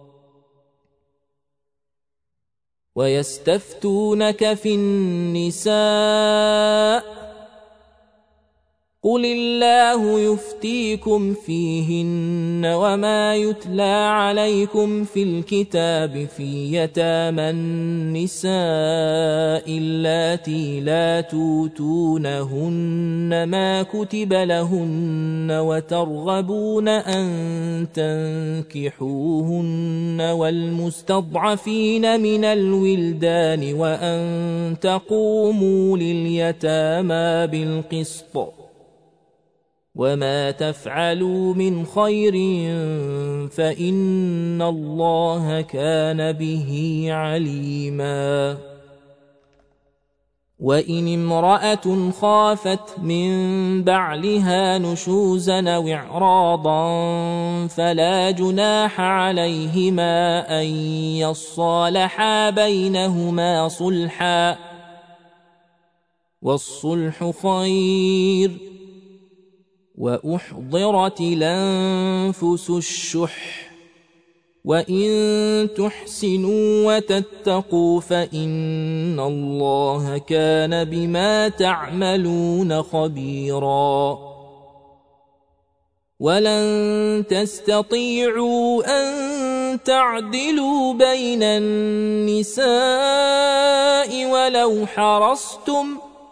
ويستفتونك في النساء قل الله يفتيكم فيهن وما يتلى عليكم في الكتاب في يتامى النساء اللاتي لا توتونهن ما كتب لهن وترغبون أن تنكحوهن والمستضعفين من الولدان وأن تقوموا لليتامى بالقسط وما تفعلوا من خير فإن الله كان به عليما وإن امرأة خافت من بعلها نشوزا أو إعراضا فلا جناح عليهما أن يصالحا بينهما صلحا والصلح خير وأحضرت الأنفس الشح وإن تحسنوا وتتقوا فإن الله كان بما تعملون خبيرا ولن تستطيعوا أن تعدلوا بين النساء ولو حرصتم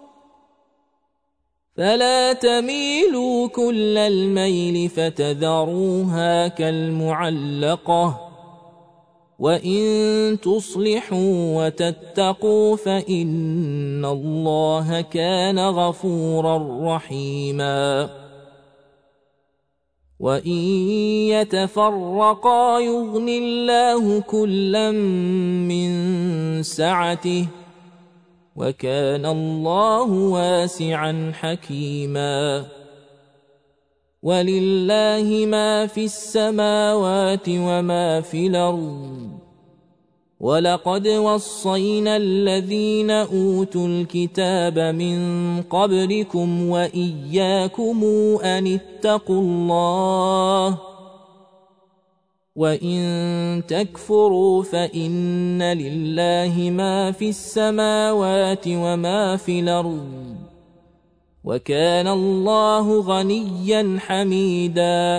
فلا تميلوا كل الميل فتذروها كالمعلقة وإن تصلحوا وتتقوا فإن الله كان غفورا رحيما وإن يتفرقا يغن الله كلا من سعته وكان الله واسعا حكيما ولله ما في السماوات وما في الأرض ولقد وصينا الذين أوتوا الكتاب من قبلكم وإياكم أن اتقوا الله وإن تكفروا فإن لله ما في السماوات وما في الأرض وكان الله غنيا حميدا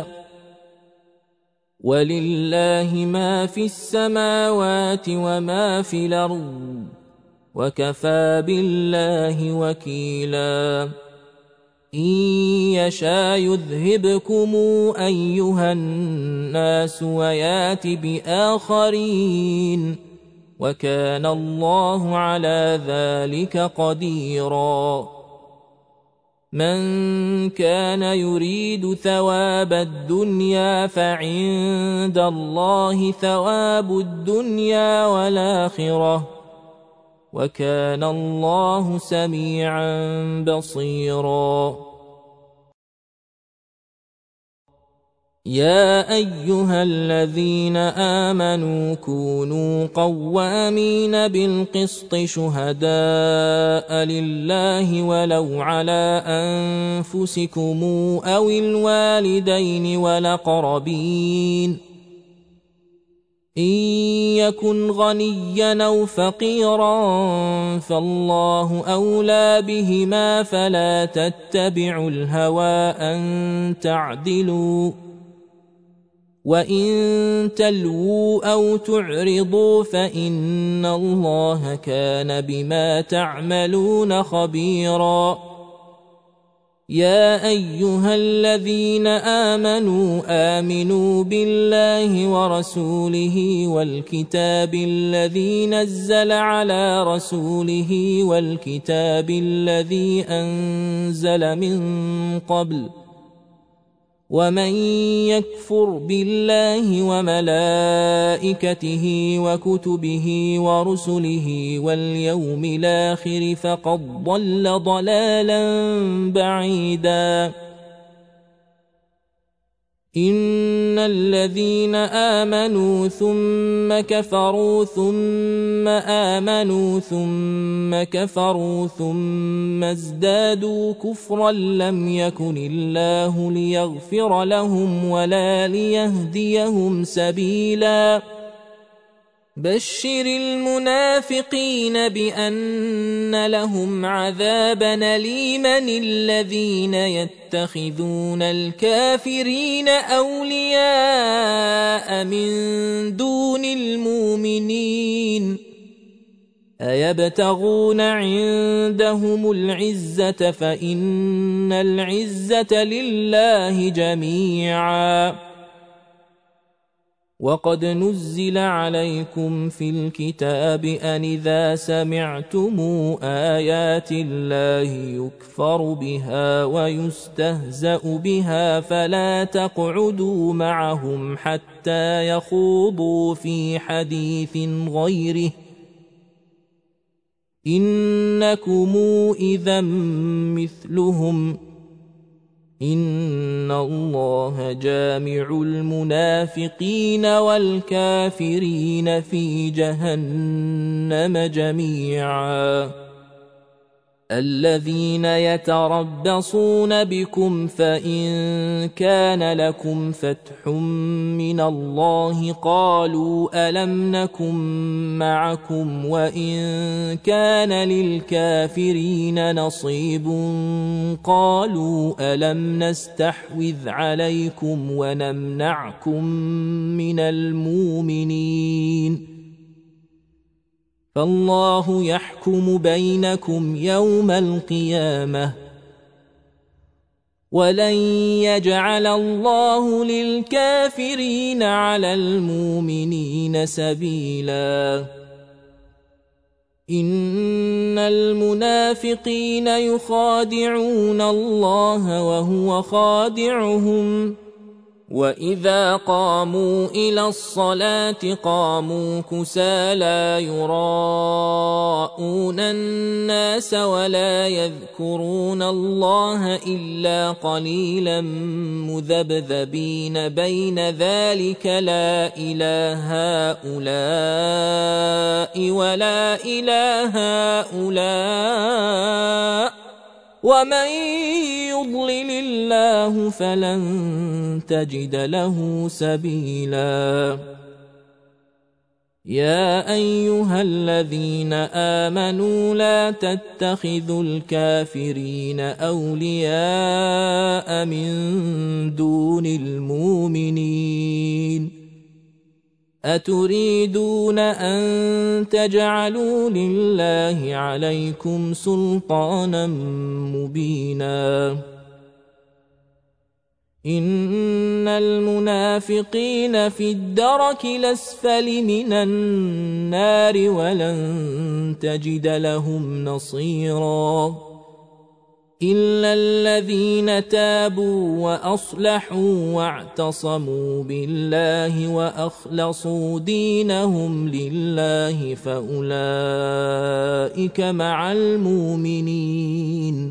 ولله ما في السماوات وما في الأرض وكفى بالله وكيلا إن يشاء يذهبكم أيها الناس ويات بآخرين وكان الله على ذلك قديرا من كان يريد ثواب الدنيا فعند الله ثواب الدنيا والآخرة وكان الله سميعا بصيرا يا أيها الذين آمنوا كونوا قوامين بالقسط شهداء لله ولو على أنفسكم أو الوالدين والأقربين إن يكن غنيا أو فقيرا فالله أولى بهما فلا تتبعوا الهوى أن تعدلوا وإن تلووا أو تعرضوا فإن الله كان بما تعملون خبيرا يا أيها الذين آمنوا آمنوا بالله ورسوله والكتاب الذي نزل على رسوله والكتاب الذي أنزل من قبل ومن يكفر بالله وملائكته وكتبه ورسله واليوم الآخر فقد ضل ضلالا بعيدا إن الذين آمنوا ثم كفروا ثم آمنوا ثم كفروا ثم ازدادوا كفرا لم يكن الله ليغفر لهم ولا ليهديهم سبيلا بشر المنافقين بأن لهم عذابا أليما الذين يتخذون الكافرين أولياء من دون المؤمنين أيبتغون عندهم العزة فإن العزة لله جميعا وقد نزل عليكم في الكتاب أن إذا سمعتم آيات الله يكفر بها ويستهزأ بها فلا تقعدوا معهم حتى يخوضوا في حديث غيره إنكم إذا مثلهم إن الله جامع المنافقين والكافرين في جهنم جميعا الذين يتربصون بكم فإن كان لكم فتح من الله قالوا ألم نكن معكم وإن كان للكافرين نصيب قالوا ألم نستحوذ عليكم ونمنعكم من المؤمنين فالله يحكم بينكم يوم القيامة ولن يجعل الله للكافرين على المؤمنين سبيلا إن المنافقين يخادعون الله وهو خادعهم وإذا قاموا إلى الصلاة قاموا كسالى يراءون الناس ولا يذكرون الله إلا قليلا مذبذبين بين ذلك لا إله هؤلاء ولا إله هؤلاء ومن يضلل الله فلن تجد له سبيلا يا أيها الذين آمنوا لا تتخذوا الكافرين أولياء من دون المؤمنين أتريدون أن تجعلوا لله عليكم سلطانا مبينا إن المنافقين في الدرك الأسفل من النار ولن تجد لهم نصيرا إلا الذين تابوا وأصلحوا واعتصموا بالله وأخلصوا دينهم لله فأولئك مع المؤمنين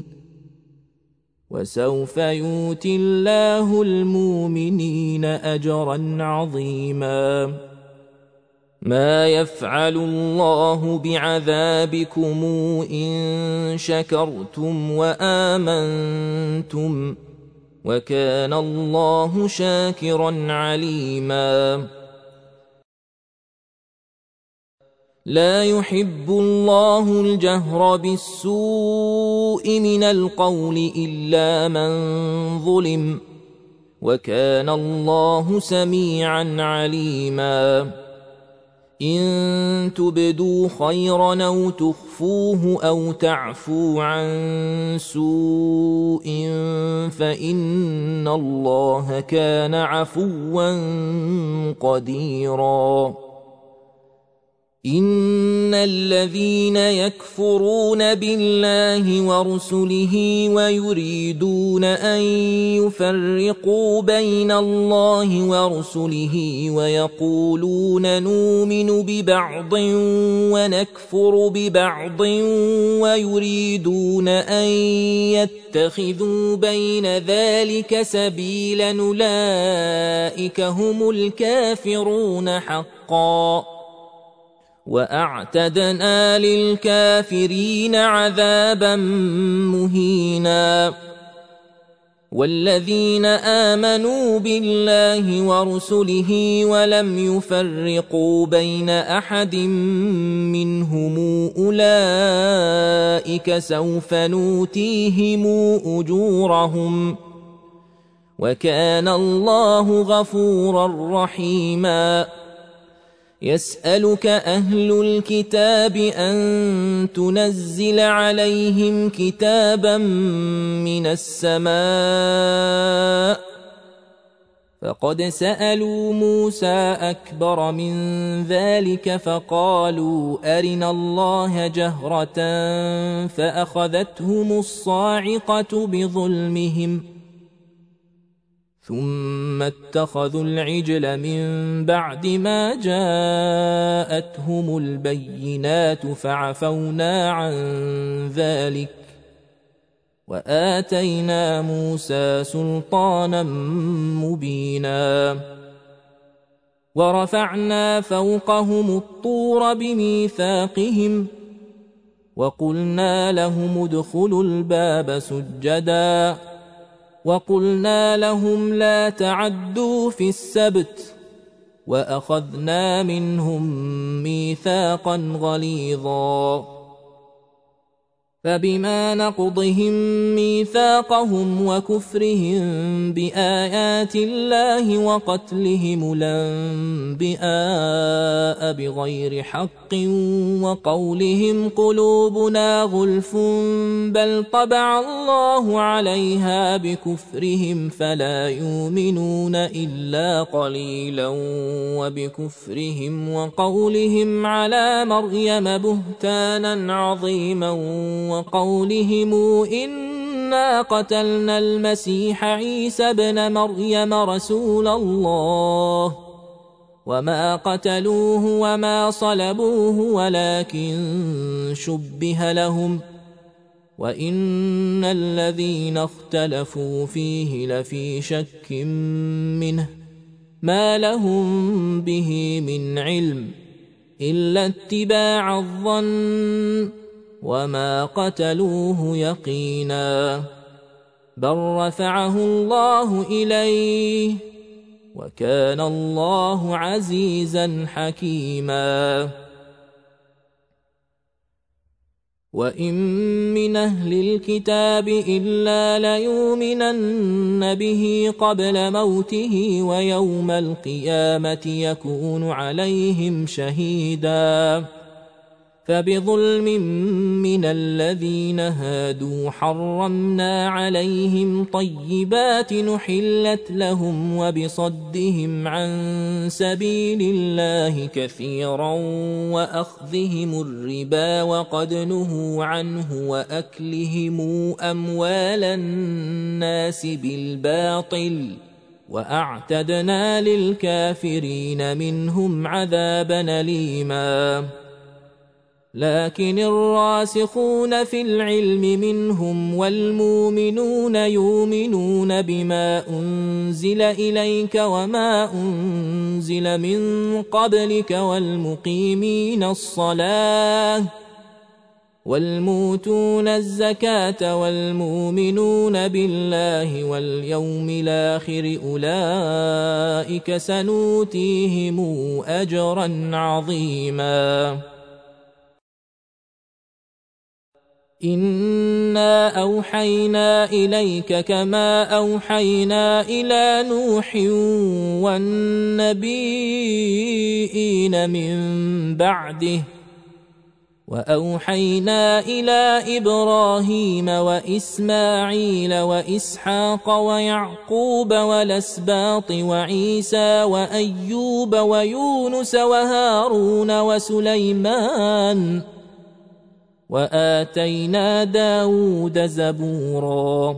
وسوف يؤتي الله المؤمنين أجرا عظيما ما يفعل الله بعذابكم إن شكرتم وآمنتم وكان الله شاكرا عليما لا يحب الله الجهر بالسوء من القول إلا من ظلم وكان الله سميعا عليما إن تبدوا خيرا أو تخفوه أو تعفوا عن سوء فإن الله كان عفوا قديرا إن الذين يكفرون بالله ورسله ويريدون أن يفرقوا بين الله ورسله ويقولون نؤمن ببعض ونكفر ببعض ويريدون أن يتخذوا بين ذلك سبيلا أولئك هم الكافرون حقا وأعتدنا للكافرين عذابا مهينا والذين آمنوا بالله ورسله ولم يفرقوا بين أحد منهم أولئك سوف نؤتيهم أجورهم وكان الله غفورا رحيما يسألك أهل الكتاب أن تنزل عليهم كتابا من السماء فقد سألوا موسى أكبر من ذلك فقالوا أرنا الله جهرة فأخذتهم الصاعقة بظلمهم ثم اتخذوا العجل من بعد ما جاءتهم البينات فعفونا عن ذلك وآتينا موسى سلطانا مبينا ورفعنا فوقهم الطور بميثاقهم وقلنا لهم ادخلوا الباب سجدا وقلنا لهم لا تعدوا في السبت وأخذنا منهم ميثاقا غليظا فبما نقضهم ميثاقهم وكفرهم بآيات الله وقتلهم الأنبياء بغير حق وقولهم قلوبنا غلف بل طبع الله عليها بكفرهم فلا يؤمنون إلا قليلا وبكفرهم وقولهم على مريم بهتانا عظيما وقولهم إنا قتلنا المسيح عيسى ابن مريم رسول الله وما قتلوه وما صلبوه ولكن شبه لهم وإن الذين اختلفوا فيه لفي شك منه ما لهم به من علم إلا اتباع الظن وما قتلوه يقينا بل رفعه الله إليه وكان الله عزيزا حكيما وإن من أهل الكتاب إلا ليؤمنن به قبل موته ويوم القيامة يكون عليهم شهيدا فبظلم من الذين هادوا حرمنا عليهم طيبات نحلت لهم وبصدهم عن سبيل الله كثيرا وأخذهم الربا وقد نهوا عنه وأكلهم أموال الناس بالباطل وأعتدنا للكافرين منهم عذابا أليما. لكن الراسخون في العلم منهم والمؤمنون يؤمنون بما أنزل إليك وما أنزل من قبلك والمقيمين الصلاة والموتون الزكاة والمؤمنون بالله واليوم الآخر أولئك سنؤتيهم أجرا عظيما. إنا أوحينا إليك كما أوحينا إلى نوح والنبيين من بعده وأوحينا إلى إبراهيم وإسماعيل وإسحاق ويعقوب والأسباط وعيسى وأيوب ويونس وهارون وسليمان وآتينا داود زبورا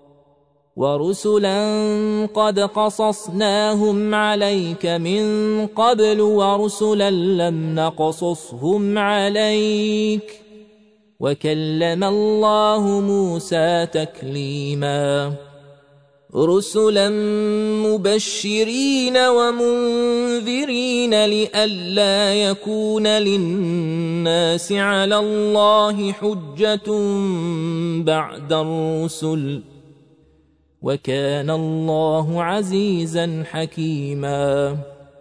ورسلا قد قصصناهم عليك من قبل ورسلا لم نقصصهم عليك وكلم الله موسى تكليما. رسلا مبشرين ومنذرين لئلا يكون للناس على الله حجة بعد الرسل وكان الله عزيزا حكيما.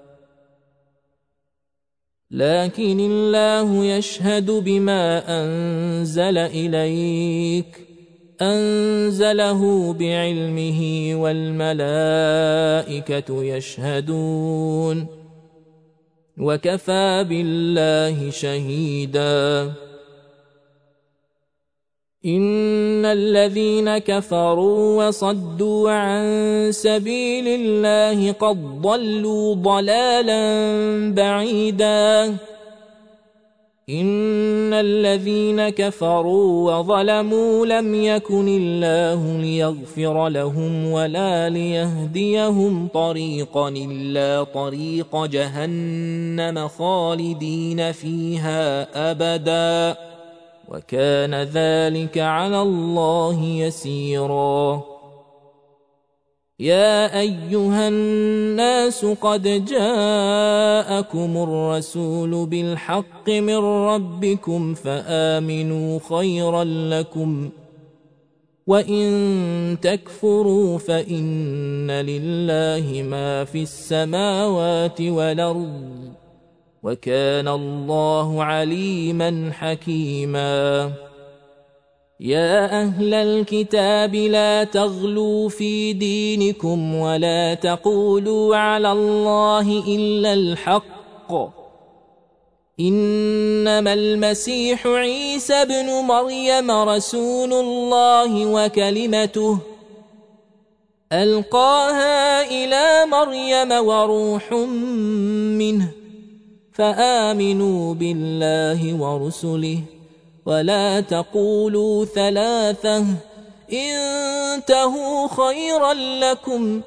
لكن الله يشهد بما أنزل إليك أنزله بعلمه والملائكة يشهدون وكفى بالله شهيدا. إن الذين كفروا وصدوا عن سبيل الله قد ضلوا ضلالا بعيدا. إن الذين كفروا وظلموا لم يكن الله ليغفر لهم ولا ليهديهم طريقا إلا طريق جهنم خالدين فيها أبدا وكان ذلك على الله يسيرا. يا أيها الناس قد جاءكم الرسول بالحق من ربكم فآمنوا خيرا لكم وإن تكفروا فإن لله ما في السماوات والأرض وكان الله عليما حكيما. يا أهل الكتاب لا تغلوا في دينكم ولا تقولوا على الله إلا الحق إنما المسيح عيسى ابن مريم رسول الله وكلمته ألقاها إلى مريم وروح منه فآمنوا بالله ورسله ولا تقولوا ثلاثة انتهوا خيرا لكم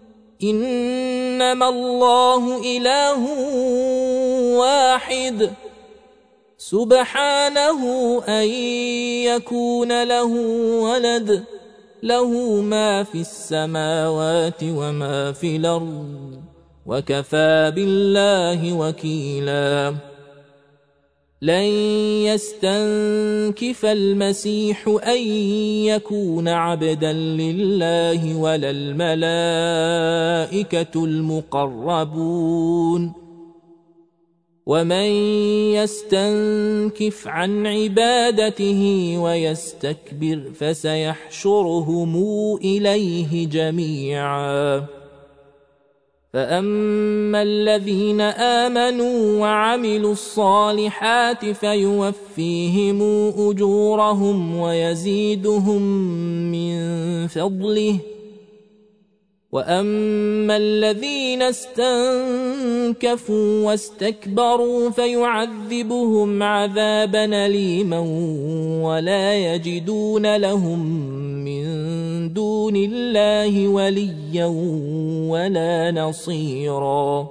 إنما الله إله واحد سبحانه أن يكون له ولد له ما في السماوات وما في الأرض وكفى بالله وكيلا. لن يستنكف المسيح أن يكون عبدا لله ولا الملائكة المقربون ومن يستنكف عن عبادته ويستكبر فسيحشرهم إليه جميعا فأما الذين آمنوا وعملوا الصالحات فيوفيهم أجورهم ويزيدهم من فضله، وأما الذين استنكفوا واستكبروا فيعذبهم عذابا أليما ولا يجدون لهم من دون الله وليا ولا نصيرا.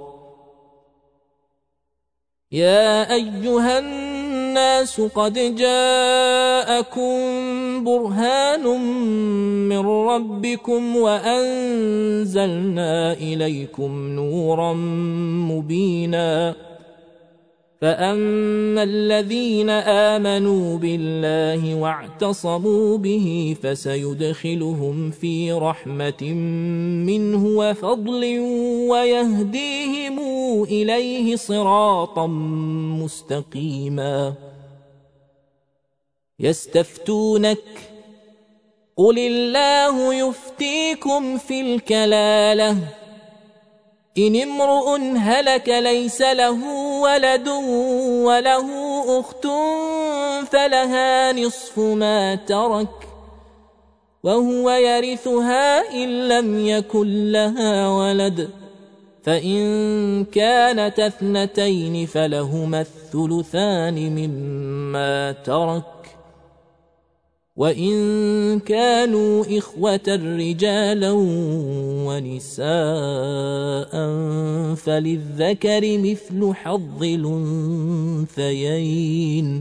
يا أيها الناس قد جاءكم برهان من ربكم وأنزلنا إليكم نورا مبينا. فأما الذين آمنوا بالله واعتصموا به فسيدخلهم في رحمة منه وفضل ويهديهم إليه صراطا مستقيما. يستفتونك قل الله يفتيكم في الكلالة إن امرؤ هلك ليس له ولد وله أخت فلها نصف ما ترك وهو يرثها إن لم يكن لها ولد، فإن كانت اثنتين فلهما الثلثان مما ترك، وإن كانوا إخوة رجالا ونساء فللذكر مثل حظ الأنثيين.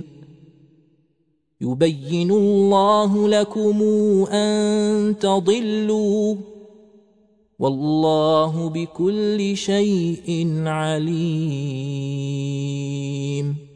يبين الله لكم أن تضلوا والله بكل شيء عليم.